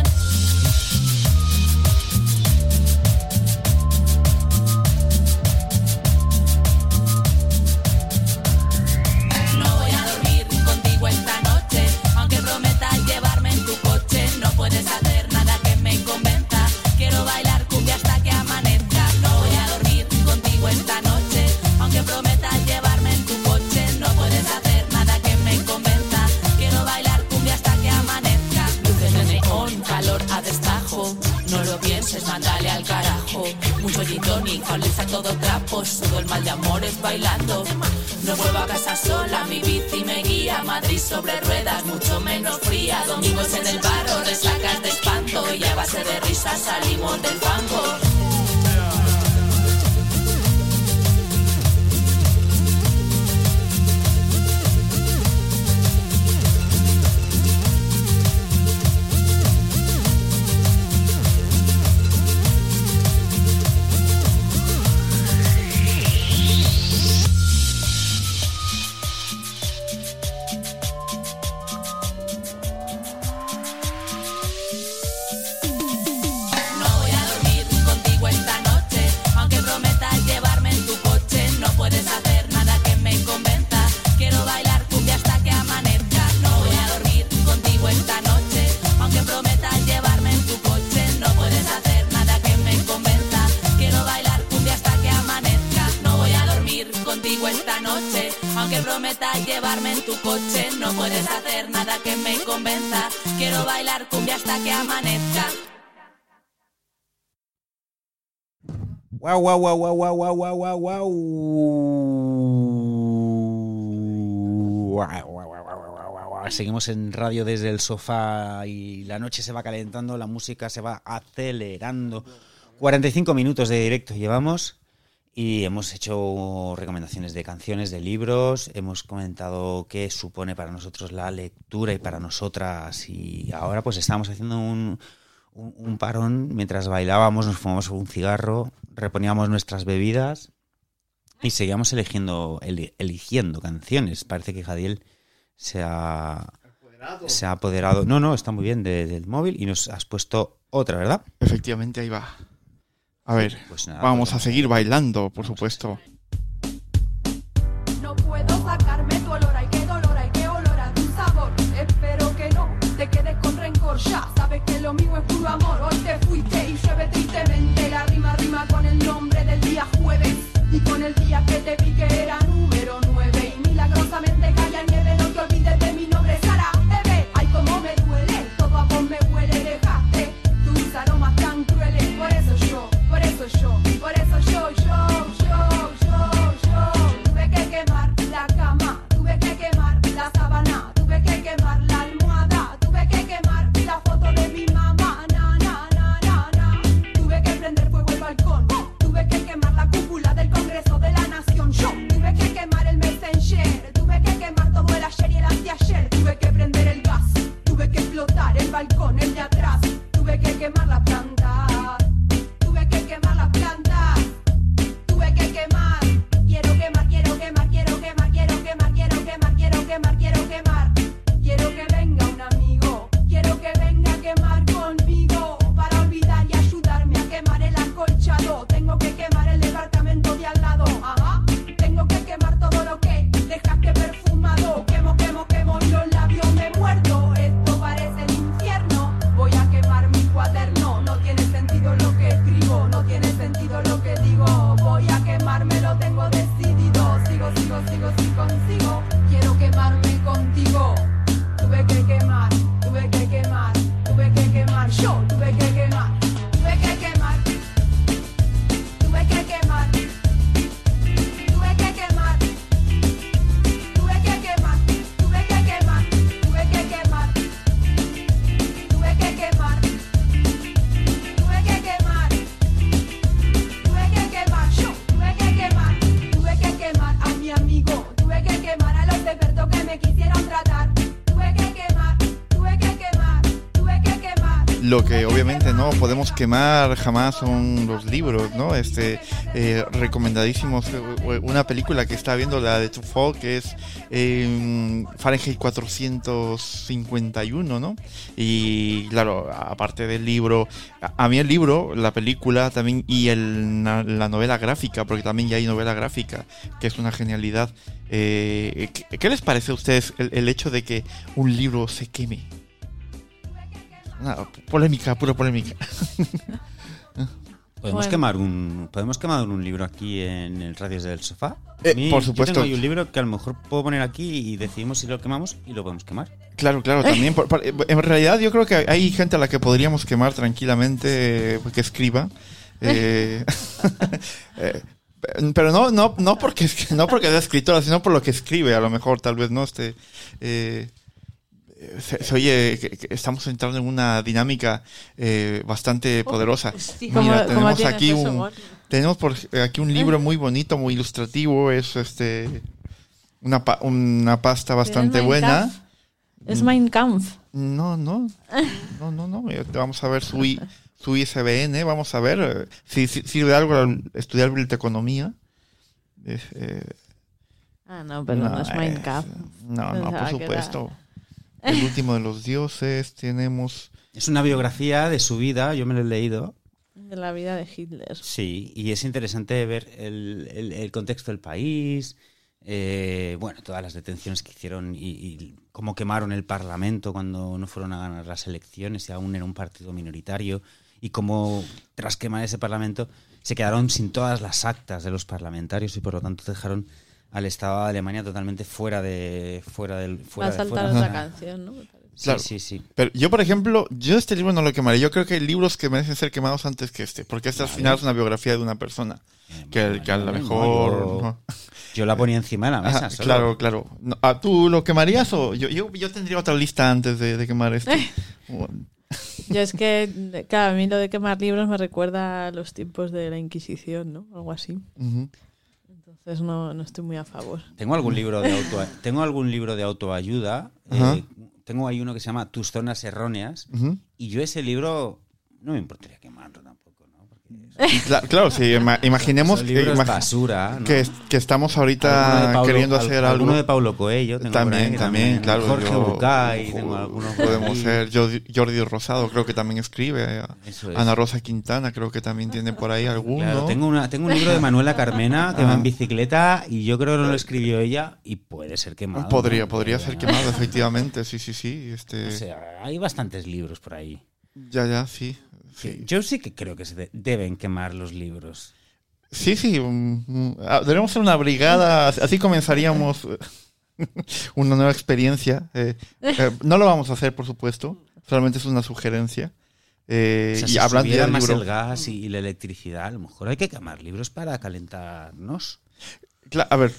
No voy a dormir contigo esta noche, aunque prometas llevarme en tu coche. No puedes hacer nada que me convenza, quiero bailar cumbia hasta que amanezca. No voy a dormir contigo esta noche, aunque prometas llevarme en tu coche. No puedes hacer nada que me convenza, quiero bailar cumbia hasta que amanezca. Luces de neón, calor a destajo, no lo pienses, mándale al carajo. Mucho gin tonic, a todo trapo, sudo el mal de amores bailando. No vuelvo a casa sola, mi bici me guía. Madrid sobre ruedas, mucho menos fría. Domingos en el bar o resacas de espanto, y a base de risas salimos del fango. contigo esta noche. Aunque prometas llevarme en tu coche, no puedes hacer nada que me convenza. Quiero bailar cumbia hasta que amanezca. Guau, guau, guau, guau, guau, guau, guau, guau, guau. Guau, guau, guau, guau, guau, guau. Seguimos en radio desde el sofá y la noche se va calentando, la música se va acelerando. 45 minutos de directo llevamos y hemos hecho recomendaciones de canciones, de libros, hemos comentado qué supone para nosotros la lectura y para nosotras, y ahora pues estamos haciendo un parón mientras bailábamos, nos fumamos un cigarro, reponíamos nuestras bebidas y seguíamos eligiendo canciones. Parece que Jadiel se ha apoderado. No, está muy bien del móvil y nos has puesto otra, ¿verdad? Efectivamente, ahí va. A ver, pues nada, vamos a seguir bailando, por supuesto. No puedo sacarme tu olor, ay qué dolor, ay qué olor a tu sabor. Espero que no te quedes con rencor, ya sabes que lo mío es puro amor. Hoy te fuiste y llueve tristemente, la rima con el nombre del día jueves y con el día que te vi que era número 9 y milagrosamente caía nieve. No te olvides de mi nombre, Sara, bebé. Ay cómo me duele, todo a vos me huele, dejaste tus aromas tan crueles. Por eso yo tuve que quemar la cama, tuve que quemar la sábana, tuve que quemar la almohada, tuve que quemar la foto de mi mamá, tuve que prender fuego el balcón, tuve que quemar la cúpula del Congreso de la Nación, yo tuve que quemar el Messenger, tuve que quemar todo el ayer y el anteayer, tuve que prender el gas, tuve que explotar el balcón, el de atrás, tuve que quemar la planta. Tuve que quemar las plantas, tuve que quemar, quiero quemar, quiero quemar, quiero quemar, quiero quemar, quiero quemar, quiero quemar, quiero quemar, quiero que venga un amigo, quiero que venga a quemar conmigo, para olvidar y ayudarme a quemar el acolchado, tengo que quemar el departamento de al lado, ajá, tengo que quemar todo lo que dejaste perfumado, quemo, quemo, quemo y los labios me muerdo, esto parece el infierno, voy a quemar mi cuaderno, no tiene sentido lo que escribo, no tiene sentido lo que digo, voy a quemarme, lo tengo decidido, sigo, si consigo, quiero quemarme contigo, tuve que quemar, tuve que quemar, tuve que quemar, yo tuve que quemar, tuve que quemar, tuve que quemar, tuve que quemar, tuve que quemar, tuve que quemar, tuve que quemar, tuve que quemar. Tuve que quemar, yo tuve que quemar a mi amigo, tuve que quemar a los expertos que me quisieron tratar, tuve que quemar, tuve que quemar, tuve que quemar. Lo que obviamente no podemos quemar jamás son los libros, ¿no? Recomendadísimos. Una película que está viendo, la de Truffaut, que es Fahrenheit 451, ¿no? Y claro, aparte del libro, a mí el libro, la película también y la novela gráfica, porque también ya hay novela gráfica, que es una genialidad. ¿Qué les parece a ustedes el hecho de que un libro se queme? Una polémica, pura polémica. ¿Podemos quemar un libro aquí en el Radio del Sofá? Por supuesto. Yo tengo ahí un libro que a lo mejor puedo poner aquí y decidimos si lo quemamos y lo podemos quemar. Claro, también. En realidad yo creo que hay gente a la que podríamos quemar tranquilamente que escriba. Pero no porque es escritora, sino por lo que escribe. A lo mejor tal vez no esté... Se oye que estamos entrando en una dinámica bastante poderosa. Sí, Mira, ¿cómo tenemos por aquí un libro muy bonito, muy ilustrativo. Es una pasta bastante buena. ¿Es Mein Kampf? No. Vamos a ver su ISBN. Vamos a ver si sirve de algo estudiar biblioteconomía. No, pero no es Mein Kampf. No, por supuesto. El último de los dioses, tenemos... Es una biografía de su vida, yo me lo he leído. De la vida de Hitler. Sí, y es interesante ver el contexto del país, todas las detenciones que hicieron y cómo quemaron el Parlamento cuando no fueron a ganar las elecciones y aún era un partido minoritario, y cómo tras quemar ese Parlamento se quedaron sin todas las actas de los parlamentarios y por lo tanto dejaron al Estado de Alemania totalmente fuera del... Va a saltar otra canción, ¿no? Claro. Sí. Pero yo, por ejemplo, este libro no lo quemaré. Yo creo que hay libros que merecen ser quemados antes que este, porque este al final es una biografía de una persona que a lo mejor... Yo la ponía encima de la mesa. Claro. No, ¿tú lo quemarías o yo tendría otra lista antes de quemar este? Yo es que, claro, a mí lo de quemar libros me recuerda a los tiempos de la Inquisición, ¿no? Algo así. Uh-huh. Entonces no estoy muy a favor. Tengo algún libro de autoayuda. Uh-huh. Tengo ahí uno que se llama Tus zonas erróneas. Uh-huh. Y yo ese libro no me importaría quemarlo tampoco, ¿no? Claro, sí, imaginemos basura, ¿no? que estamos ahorita queriendo hacer algo. Alguno de Paulo Coelho. Tengo también, claro. Jorge Bucay, tengo algunos. Podemos ser Jordi Rosado, creo que también escribe. Ana Rosa Quintana, creo que también tiene por ahí alguno. Claro, tengo un libro de Manuela Carmena que va en bicicleta y yo creo que no lo escribió ella y puede ser quemado. Podría ser quemado, efectivamente, sí. O sea, hay bastantes libros por ahí. Ya, sí. Yo sí que creo que se deben quemar los libros. Sí. Deberíamos hacer una brigada, así comenzaríamos una nueva experiencia. No lo vamos a hacer, por supuesto, solamente es una sugerencia. Si hablando subiera del más libro, el gas y la electricidad, a lo mejor hay que quemar libros para calentarnos. A ver,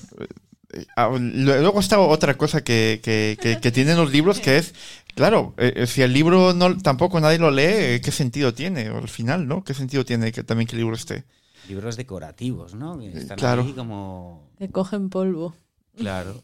luego está otra cosa que tienen los libros, que es, claro, si el libro tampoco nadie lo lee, ¿qué sentido tiene? Al final, ¿no? ¿Qué sentido tiene que el libro esté? Libros decorativos, ¿no? Que están ahí como... Que cogen polvo. Claro.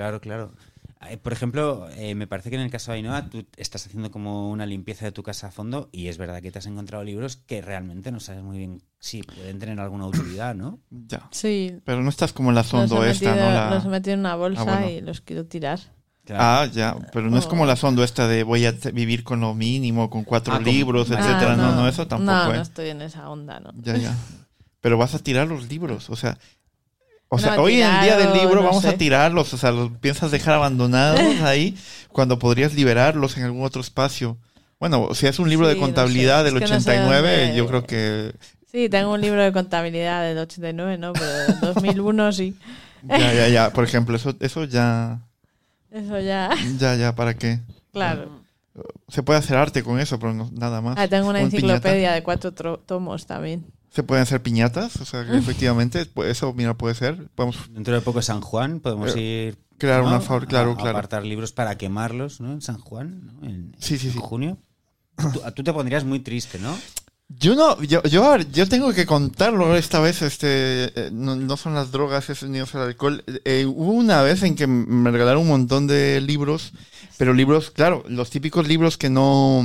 Por ejemplo, me parece que en el caso de Ainhoa tú estás haciendo como una limpieza de tu casa a fondo y es verdad que te has encontrado libros que realmente no sabes muy bien si pueden tener alguna utilidad, ¿no? Ya. Sí. Pero no estás como en la Zondo Los he metido en una bolsa y los quiero tirar. Claro. Ya, pero no es como la Zondo esta de voy a vivir con lo mínimo, con 4 libros, etcétera. No, eso tampoco. No estoy en esa onda, ¿no? Ya. Pero vas a tirar los libros, o sea, hoy en día del libro vamos a tirarlos, o sea, los piensas dejar abandonados ahí cuando podrías liberarlos en algún otro espacio. Bueno, si es un libro de contabilidad del 89, yo creo que... Sí, tengo un libro de contabilidad del 89, ¿no? Pero del 2001 sí. Ya, por ejemplo, eso ya... Eso ya... Ya, ¿para qué? Claro. Se puede hacer arte con eso, pero nada más. Tengo una enciclopedia de 4 tomos también. ¿Se pueden hacer piñatas? O sea, efectivamente, eso, mira, puede ser. Dentro de poco San Juan, podemos ir... Crear una claro. Apartar libros para quemarlos, ¿no? En San Juan, ¿no? En junio. Tú te pondrías muy triste, ¿no? Yo tengo que contarlo esta vez, no son las drogas, ni es el alcohol. Hubo una vez en que me regalaron un montón de libros, pero libros, claro, los típicos libros que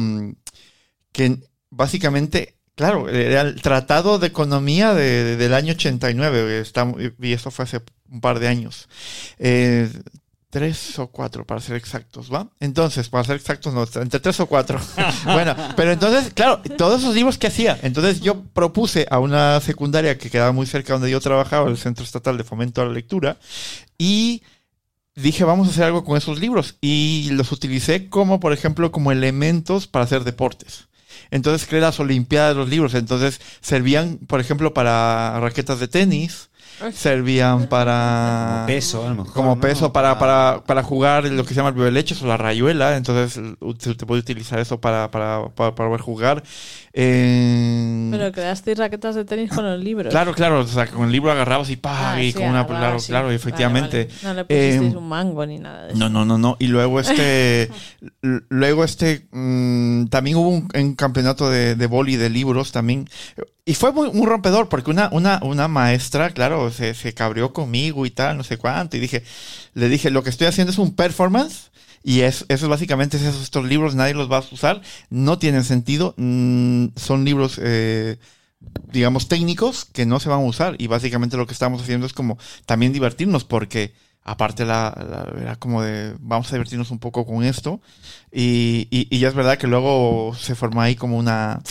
básicamente, claro, era el Tratado de Economía del año 89, y eso fue hace un par de años. 3 o 4 para ser exactos, ¿va? Entonces, para ser exactos, no, entre 3 o 4. Bueno, pero entonces, claro, todos esos libros que hacía. Entonces yo propuse a una secundaria que quedaba muy cerca donde yo trabajaba, el Centro Estatal de Fomento a la Lectura, y dije, vamos a hacer algo con esos libros. Y los utilicé como, por ejemplo, como elementos para hacer deportes. Entonces creé las Olimpiadas de los libros. Entonces servían, por ejemplo, para raquetas de tenis. Servían para... Como peso, a lo mejor. Como peso, para jugar lo que se llama el bebeleches o la rayuela. Entonces te puede utilizar eso para poder jugar. Pero creaste raquetas de tenis con los libros. Claro. O sea, con el libro agarrabas y y con una... Claro, efectivamente. Vale. No le pusisteis un mango ni nada de eso. No. Y luego también hubo un campeonato de vóley de libros también. Y fue muy rompedor porque una maestra, claro, se cabreó conmigo y tal, no sé cuánto. Y le dije, lo que estoy haciendo es un performance. Y eso es básicamente estos libros, nadie los va a usar, no tienen sentido, son libros, digamos, técnicos que no se van a usar. Y básicamente lo que estamos haciendo es como también divertirnos, porque aparte era como de, vamos a divertirnos un poco con esto. Y ya es verdad que luego se formó ahí como una...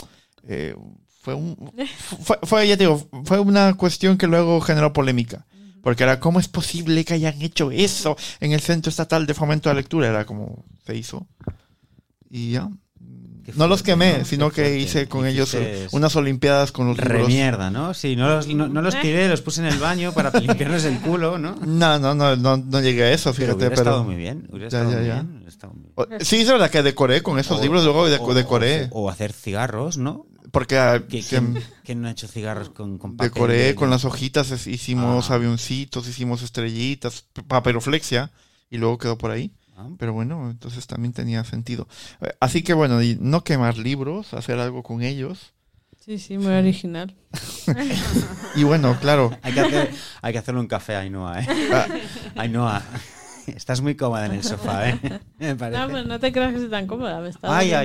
ya te digo, fue una cuestión que luego generó polémica. Porque era, ¿cómo es posible que hayan hecho eso en el Centro Estatal de Fomento a la Lectura? Era como, se hizo. Y ya. No los quemé, sino que hice con ellos unas olimpiadas con los libros. Remierda, ¿no? Sí, no los tiré, los puse en el baño para limpiarles el culo, ¿no? No llegué a eso, fíjate. Pero hubiera estado muy bien. Sí, es verdad que decoré con esos libros, luego decoré. O hacer cigarros, ¿no? Porque ¿Quién no ha hecho cigarros con papel? Decoré con las hojitas, hicimos avioncitos, hicimos estrellitas, papiroflexia, y luego quedó por ahí. Pero bueno, entonces también tenía sentido. Así que bueno, no quemar libros, hacer algo con ellos. Sí, muy original. Y bueno, claro. Hay que hacerlo en café, Ainhoa, ¿eh? Ainhoa, estás muy cómoda en el sofá, ¿eh? Me parece. No, pues no te creas que estoy tan cómoda. Me estaba Ay.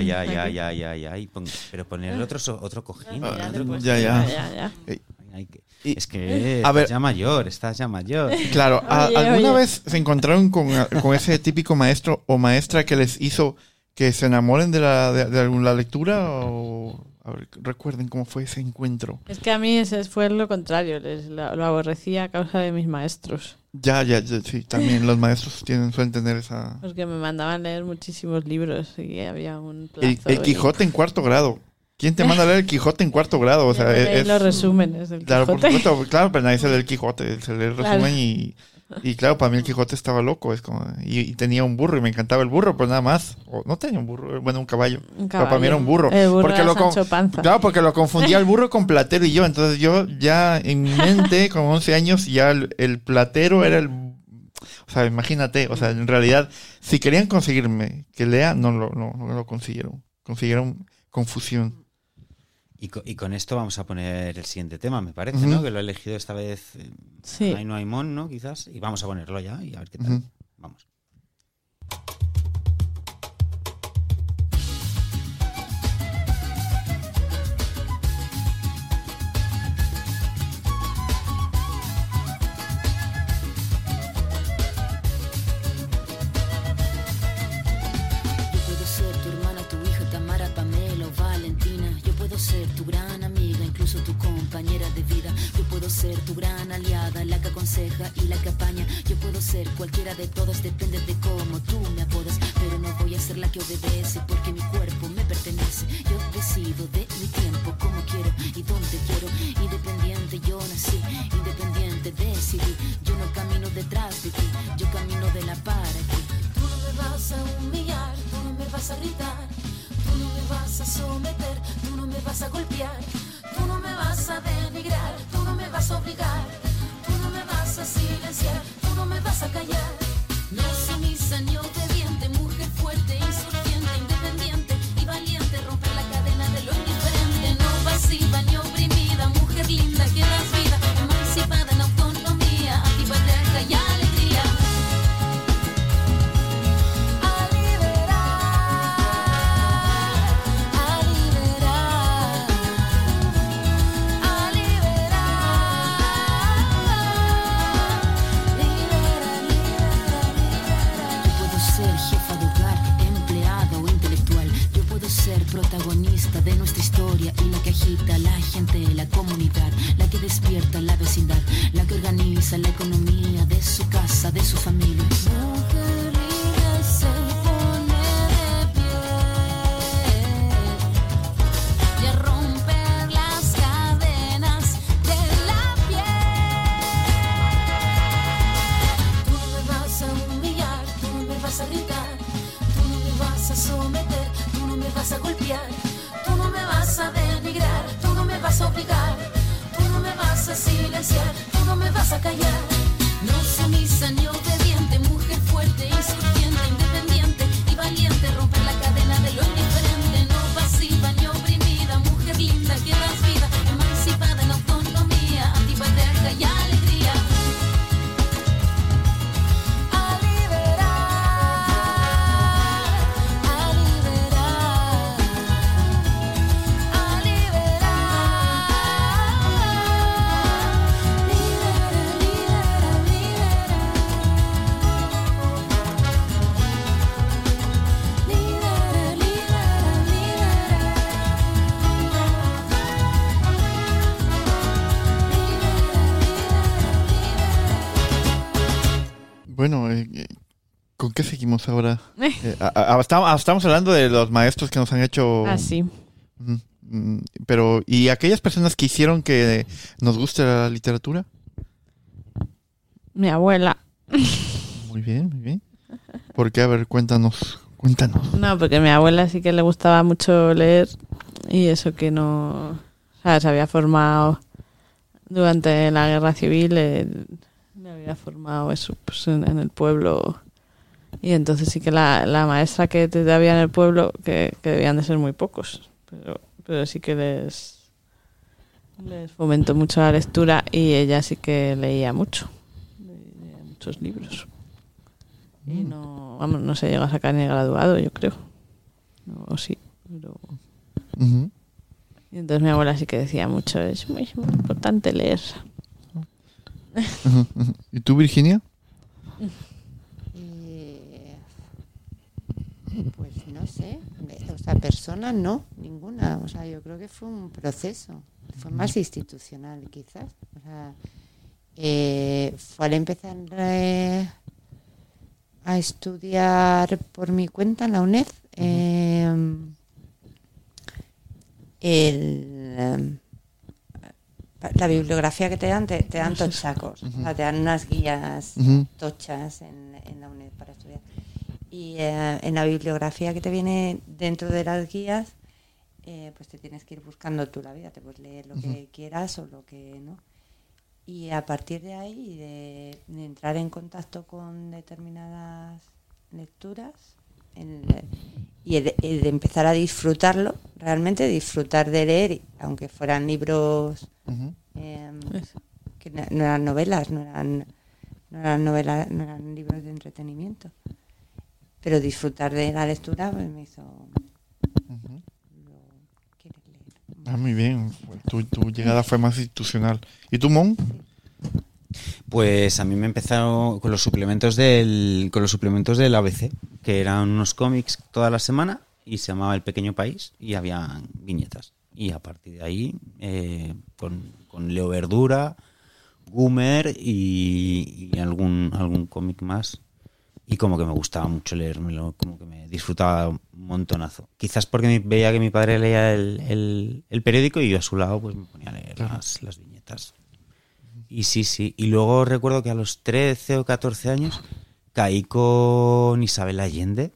Pero poner otro cojín. Ya. Es que estás ya mayor. Claro, ¿alguna vez se encontraron con ese típico maestro o maestra que les hizo que se enamoren de la lectura? O, a ver, recuerden cómo fue ese encuentro. Es que a mí ese fue lo contrario, lo aborrecía a causa de mis maestros. Ya, sí, también los maestros suelen tener esa... Porque me mandaban leer muchísimos libros y había un plazo. El Quijote en 4º grado. ¿Quién te manda a leer el Quijote en 4º grado? O sea, es los resúmenes del claro, Quijote. Por supuesto, claro, pero nadie se lee el Quijote, se lee el resumen y claro, para mí el Quijote estaba loco, es como y tenía un burro y me encantaba el burro, pero nada más. O no tenía un burro, bueno, un caballo. Pero para mí era un burro. El burro porque era Sancho Panza. Claro, porque lo confundía el burro con Platero y yo, entonces yo ya en mi mente, con 11 años, ya el Platero era el... O sea, imagínate, o sea, en realidad, si querían conseguirme que lea, no lo consiguieron. Consiguieron confusión. Y con esto vamos a poner el siguiente tema, me parece, ¿no? Que lo he elegido esta vez Ainhoa Aimón, ¿no? Quizás. Y vamos a ponerlo ya y a ver qué tal. Vamos. Ser tu gran amiga, incluso tu compañera de vida. Yo puedo ser tu gran aliada, la que aconseja y la que apaña. Yo puedo ser cualquiera de todas, depende de cómo tú me apodas. Pero no voy a ser la que obedece, porque mi cuerpo me pertenece. Yo decido de mi tiempo, cómo quiero y dónde quiero. Independiente yo nací, independiente decidí. Yo no camino detrás de ti, yo camino de la para aquí. Tú no me vas a humillar, tú no me vas a gritar. Tú no me vas a someter, tú no me vas a golpear, tú no me vas a denigrar, tú no me vas a obligar, tú no me vas a silenciar, tú no me vas a callar. No sumisa ni obediente, mujer fuerte, insurgente, independiente y valiente, romper la cadena de lo indiferente. No pasiva ni oprimida, mujer linda que das vida, emancipada en autonomía, antipatriarca y alegría. Protagonista de nuestra historia y la que agita a la gente, la comunidad, la que despierta la vecindad, la que organiza la economía de su casa, de su familia. Mujer libre se pone de pie y a romper las cadenas de la piel. Tú no me vas a humillar, tú no me vas a gritar, tú no me vas a someter, tú no me vas a golpear, tú no me vas a denigrar, tú no me vas a obligar, tú no me vas a silenciar, tú no me vas a callar. No sumisa ni obediente, mujer fuerte, insurgente, independiente y valiente, romper la cadena de lo indiferente. No pasiva ni oprimida, mujer linda que das vida, emancipada en autonomía, antipatriarca y alegría. Bueno, ¿Con qué seguimos ahora? Estamos hablando de los maestros que nos han hecho... Ah, sí. Pero, ¿y aquellas personas que hicieron que nos guste la literatura? Mi abuela. Muy bien, muy bien. ¿Por qué? A ver, cuéntanos. No, porque a mi abuela sí que le gustaba mucho leer y eso que no... O sea, se había formado durante la guerra civil, le había formado eso pues, en el pueblo. Y entonces sí que la maestra que había en el pueblo, que debían de ser muy pocos, pero sí que les fomentó mucho la lectura y ella sí que leía mucho. Leía muchos libros. Y no se llega a sacar ni graduado, yo creo. O sí, pero... Y entonces mi abuela sí que decía mucho, es muy importante leer. ¿Y tú, Virginia? Pues no sé, o sea, personas no, ninguna. O sea, yo creo que fue un proceso, fue más institucional quizás. O sea, fue al empezar a estudiar por mi cuenta en la UNED, la bibliografía que te dan tochacos, o sea, te dan unas guías tochas en la UNED para estudiar. Y en la bibliografía que te viene dentro de las guías, pues te tienes que ir buscando tú la vida, te puedes leer lo que quieras o lo que no. Y a partir de ahí, de entrar en contacto con determinadas lecturas y de empezar a disfrutarlo, realmente disfrutar de leer, aunque fueran libros que no eran novelas, no eran libros de entretenimiento, pero disfrutar de la lectura pues, me hizo querer leer. Muy bien, tu llegada fue más institucional. ¿Y tú, Mon? Pues a mí me empezaron con los suplementos del ABC, que eran unos cómics toda la semana y se llamaba El Pequeño País y había viñetas. Y a partir de ahí, con Leo Verdura, Gumer y algún cómic más. Y como que me gustaba mucho leérmelo, como que me disfrutaba un montonazo. Quizás porque veía que mi padre leía el periódico y yo a su lado pues me ponía a leer las viñetas. Y sí. Y luego recuerdo que a los 13 o 14 años caí con Isabel Allende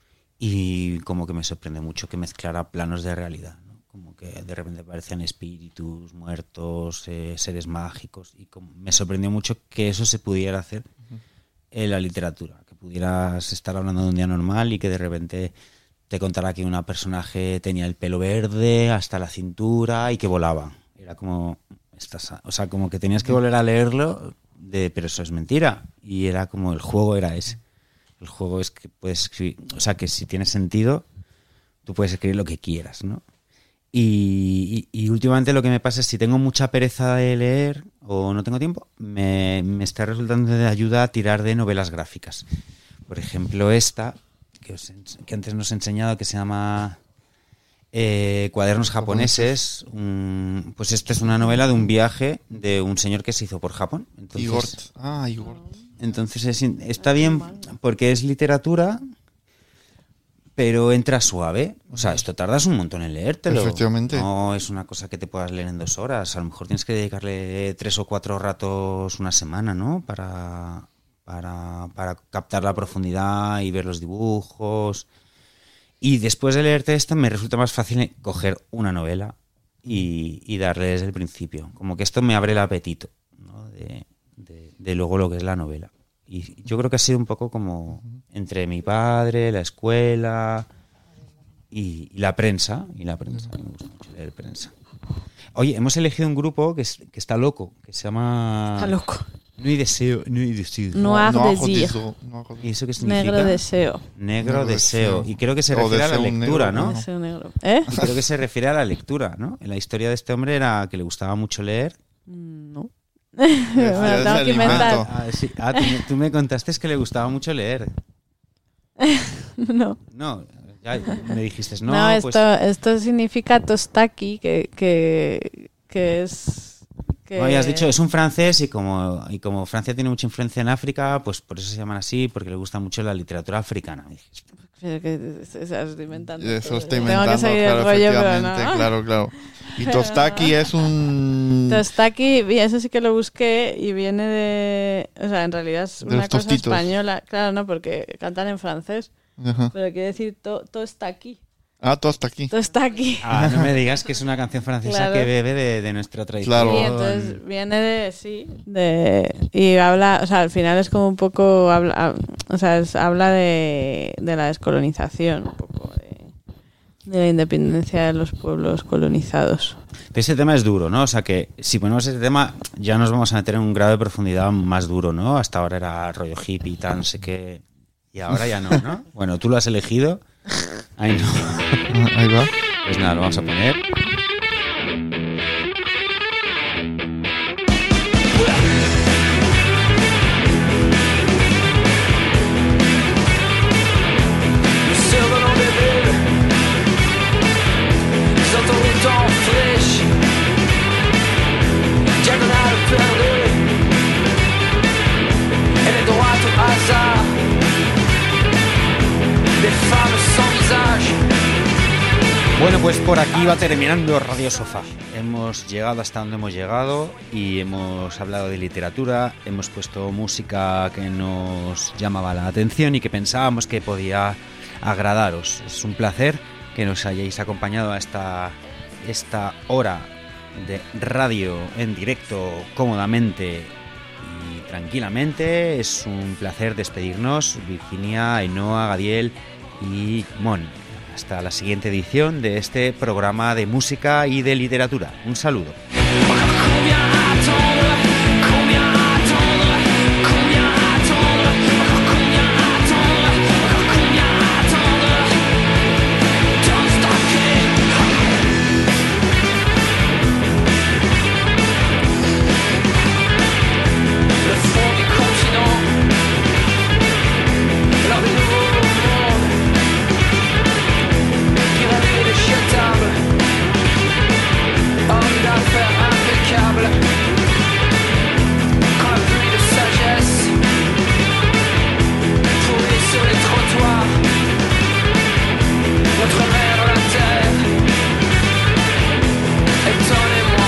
y como que me sorprendió mucho que mezclara planos de realidad, ¿no? Como que de repente aparecían espíritus, muertos, seres mágicos. Y me sorprendió mucho que eso se pudiera hacer en la literatura. Que pudieras estar hablando de un día normal y que de repente te contara que una personaje tenía el pelo verde hasta la cintura y que volaba. Era como... O sea, como que tenías que volver a leerlo, pero eso es mentira. Y era como el juego era ese. El juego es que puedes escribir, o sea, que si tiene sentido, tú puedes escribir lo que quieras, ¿no? Y últimamente lo que me pasa es si tengo mucha pereza de leer o no tengo tiempo, me está resultando de ayuda a tirar de novelas gráficas. Por ejemplo, esta, que antes nos he enseñado, que se llama... Cuadernos japoneses, pues esta es una novela de un viaje de un señor que se hizo por Japón. Entonces, Igor. Entonces está bien porque es literatura, pero entra suave. O sea, esto tardas un montón en leértelo. Efectivamente. No es una cosa que te puedas leer en 2 horas. A lo mejor tienes que dedicarle 3 o 4 ratos una semana, ¿no? Para captar la profundidad y ver los dibujos. Y después de leerte esto me resulta más fácil coger una novela y darle desde el principio. Como que esto me abre el apetito, ¿no? de luego lo que es la novela. Y yo creo que ha sido un poco como entre mi padre, la escuela y la prensa. Me gusta mucho leer prensa. Oye, hemos elegido un grupo que está loco, que se llama... Está loco. Nuit Deseo. Noir Désir. ¿Y eso qué significa? Negro deseo. Negro deseo. Y creo que se refiere a la lectura, ¿no? Deseo negro. Y creo que se refiere a la lectura, ¿no? En la historia de este hombre era que le gustaba mucho leer. No. Me lo tengo que inventar. Sí. Tú me contaste que le gustaba mucho leer. No. No, ya me dijiste no. No, esto significa tostaki, que es Como habías dicho, es un francés y como Francia tiene mucha influencia en África, pues por eso se llaman así, porque le gusta mucho la literatura africana. Estoy inventando. Eso está Tengo inventando, que seguir el claro, rollo, pero efectivamente, no. claro. Y Tostaki es un... Tostaki, eso sí que lo busqué y viene de... O sea, en realidad es De una los cosa tostitos. española. Claro, no, porque cantan en francés. Ajá. Pero quiere decir Tostaki. Ah, Tostaki. Tostaki. Ah, no me digas que es una canción francesa Claro. que bebe de nuestra tradición. Claro. Y entonces viene y habla, o sea, al final es como un poco, habla de la descolonización, un poco de la independencia de los pueblos colonizados. Pero ese tema es duro, ¿no? O sea que si ponemos ese tema ya nos vamos a meter en un grado de profundidad más duro, ¿no? Hasta ahora era rollo hippie y tal, no sé qué. Y ahora ya no, ¿no? Bueno, tú lo has elegido. Ahí no. Ahí va. Pues nada, lo vamos a poner. Le survolant des villes, les autoroutes en flèche, diagonale perdue, elle est droite au hasard, des femmes sans visage. Bueno, pues por aquí va terminando Radio Sofá. Hemos llegado hasta donde hemos llegado y hemos hablado de literatura, hemos puesto música que nos llamaba la atención y que pensábamos que podía agradaros. Es un placer que nos hayáis acompañado a esta hora de radio en directo cómodamente y tranquilamente. Es un placer despedirnos, Virginia, Ainhoa, Gadiel y Mon. Hasta la siguiente edición de este programa de música y de literatura. Un saludo. Le fond du continent, l'heure des nouveaux mondes, pyramide jetable, homme d'affaires impeccable, quand la pluie de sagesse pourrit sur les trottoirs, notre mère la terre, étonnez-moi.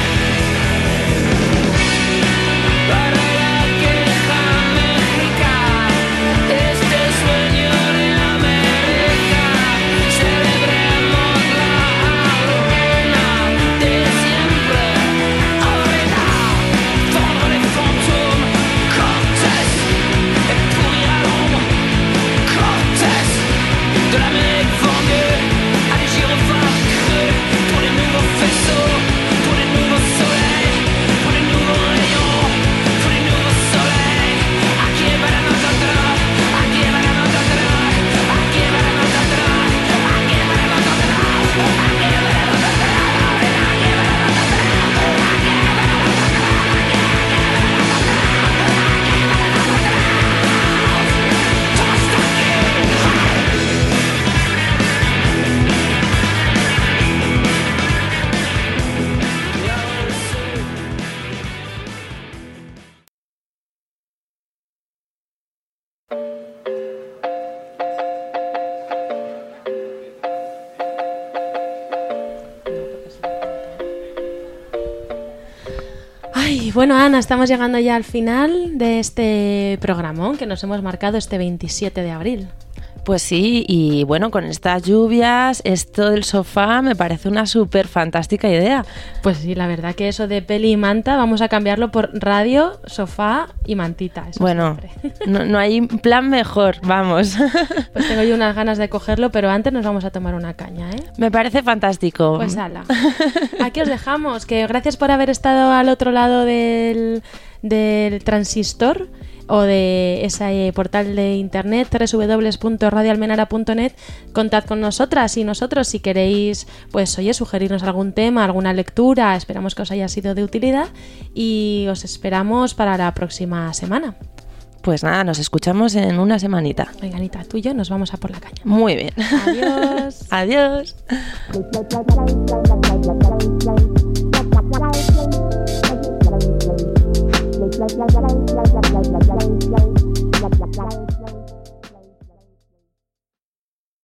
Para la queja México, este sueño de América, celebremos la luna de siempre. Ahora, fondre les fantômes, Cortés, et pourrir à l'ombre, Cortés, de l'Amérique vendue à des gyrophares creux, pour les nouveaux faisceaux, pour les nouveaux soleils, pour les nouveaux rayons. Pour les nouveaux soleils, aquí va la nosotros, aquí va la nosotros, aquí va la nosotros, aquí va la nosotros, aquí va la Ay, bueno, Ana, estamos llegando ya al final de este programón que nos hemos marcado este 27 de abril. Pues sí, y bueno, con estas lluvias, esto del sofá me parece una súper fantástica idea. Pues sí, la verdad que eso de peli y manta vamos a cambiarlo por radio, sofá y mantita. Eso Bueno, siempre. no hay plan mejor, vamos. Pues tengo yo unas ganas de cogerlo, pero antes nos vamos a tomar una caña, ¿eh? Me parece fantástico. Pues ala. Aquí os dejamos, que gracias por haber estado al otro lado del transistor o de ese portal de internet www.radioalmenara.net. Contad con nosotras y nosotros si queréis, pues oye, sugerirnos algún tema, alguna lectura. Esperamos que os haya sido de utilidad y os esperamos para la próxima semana. Pues nada, nos escuchamos en una semanita. Venga, Anita, tú y yo nos vamos a por la caña. Muy bien. Adiós. Adiós. Adiós. Bye.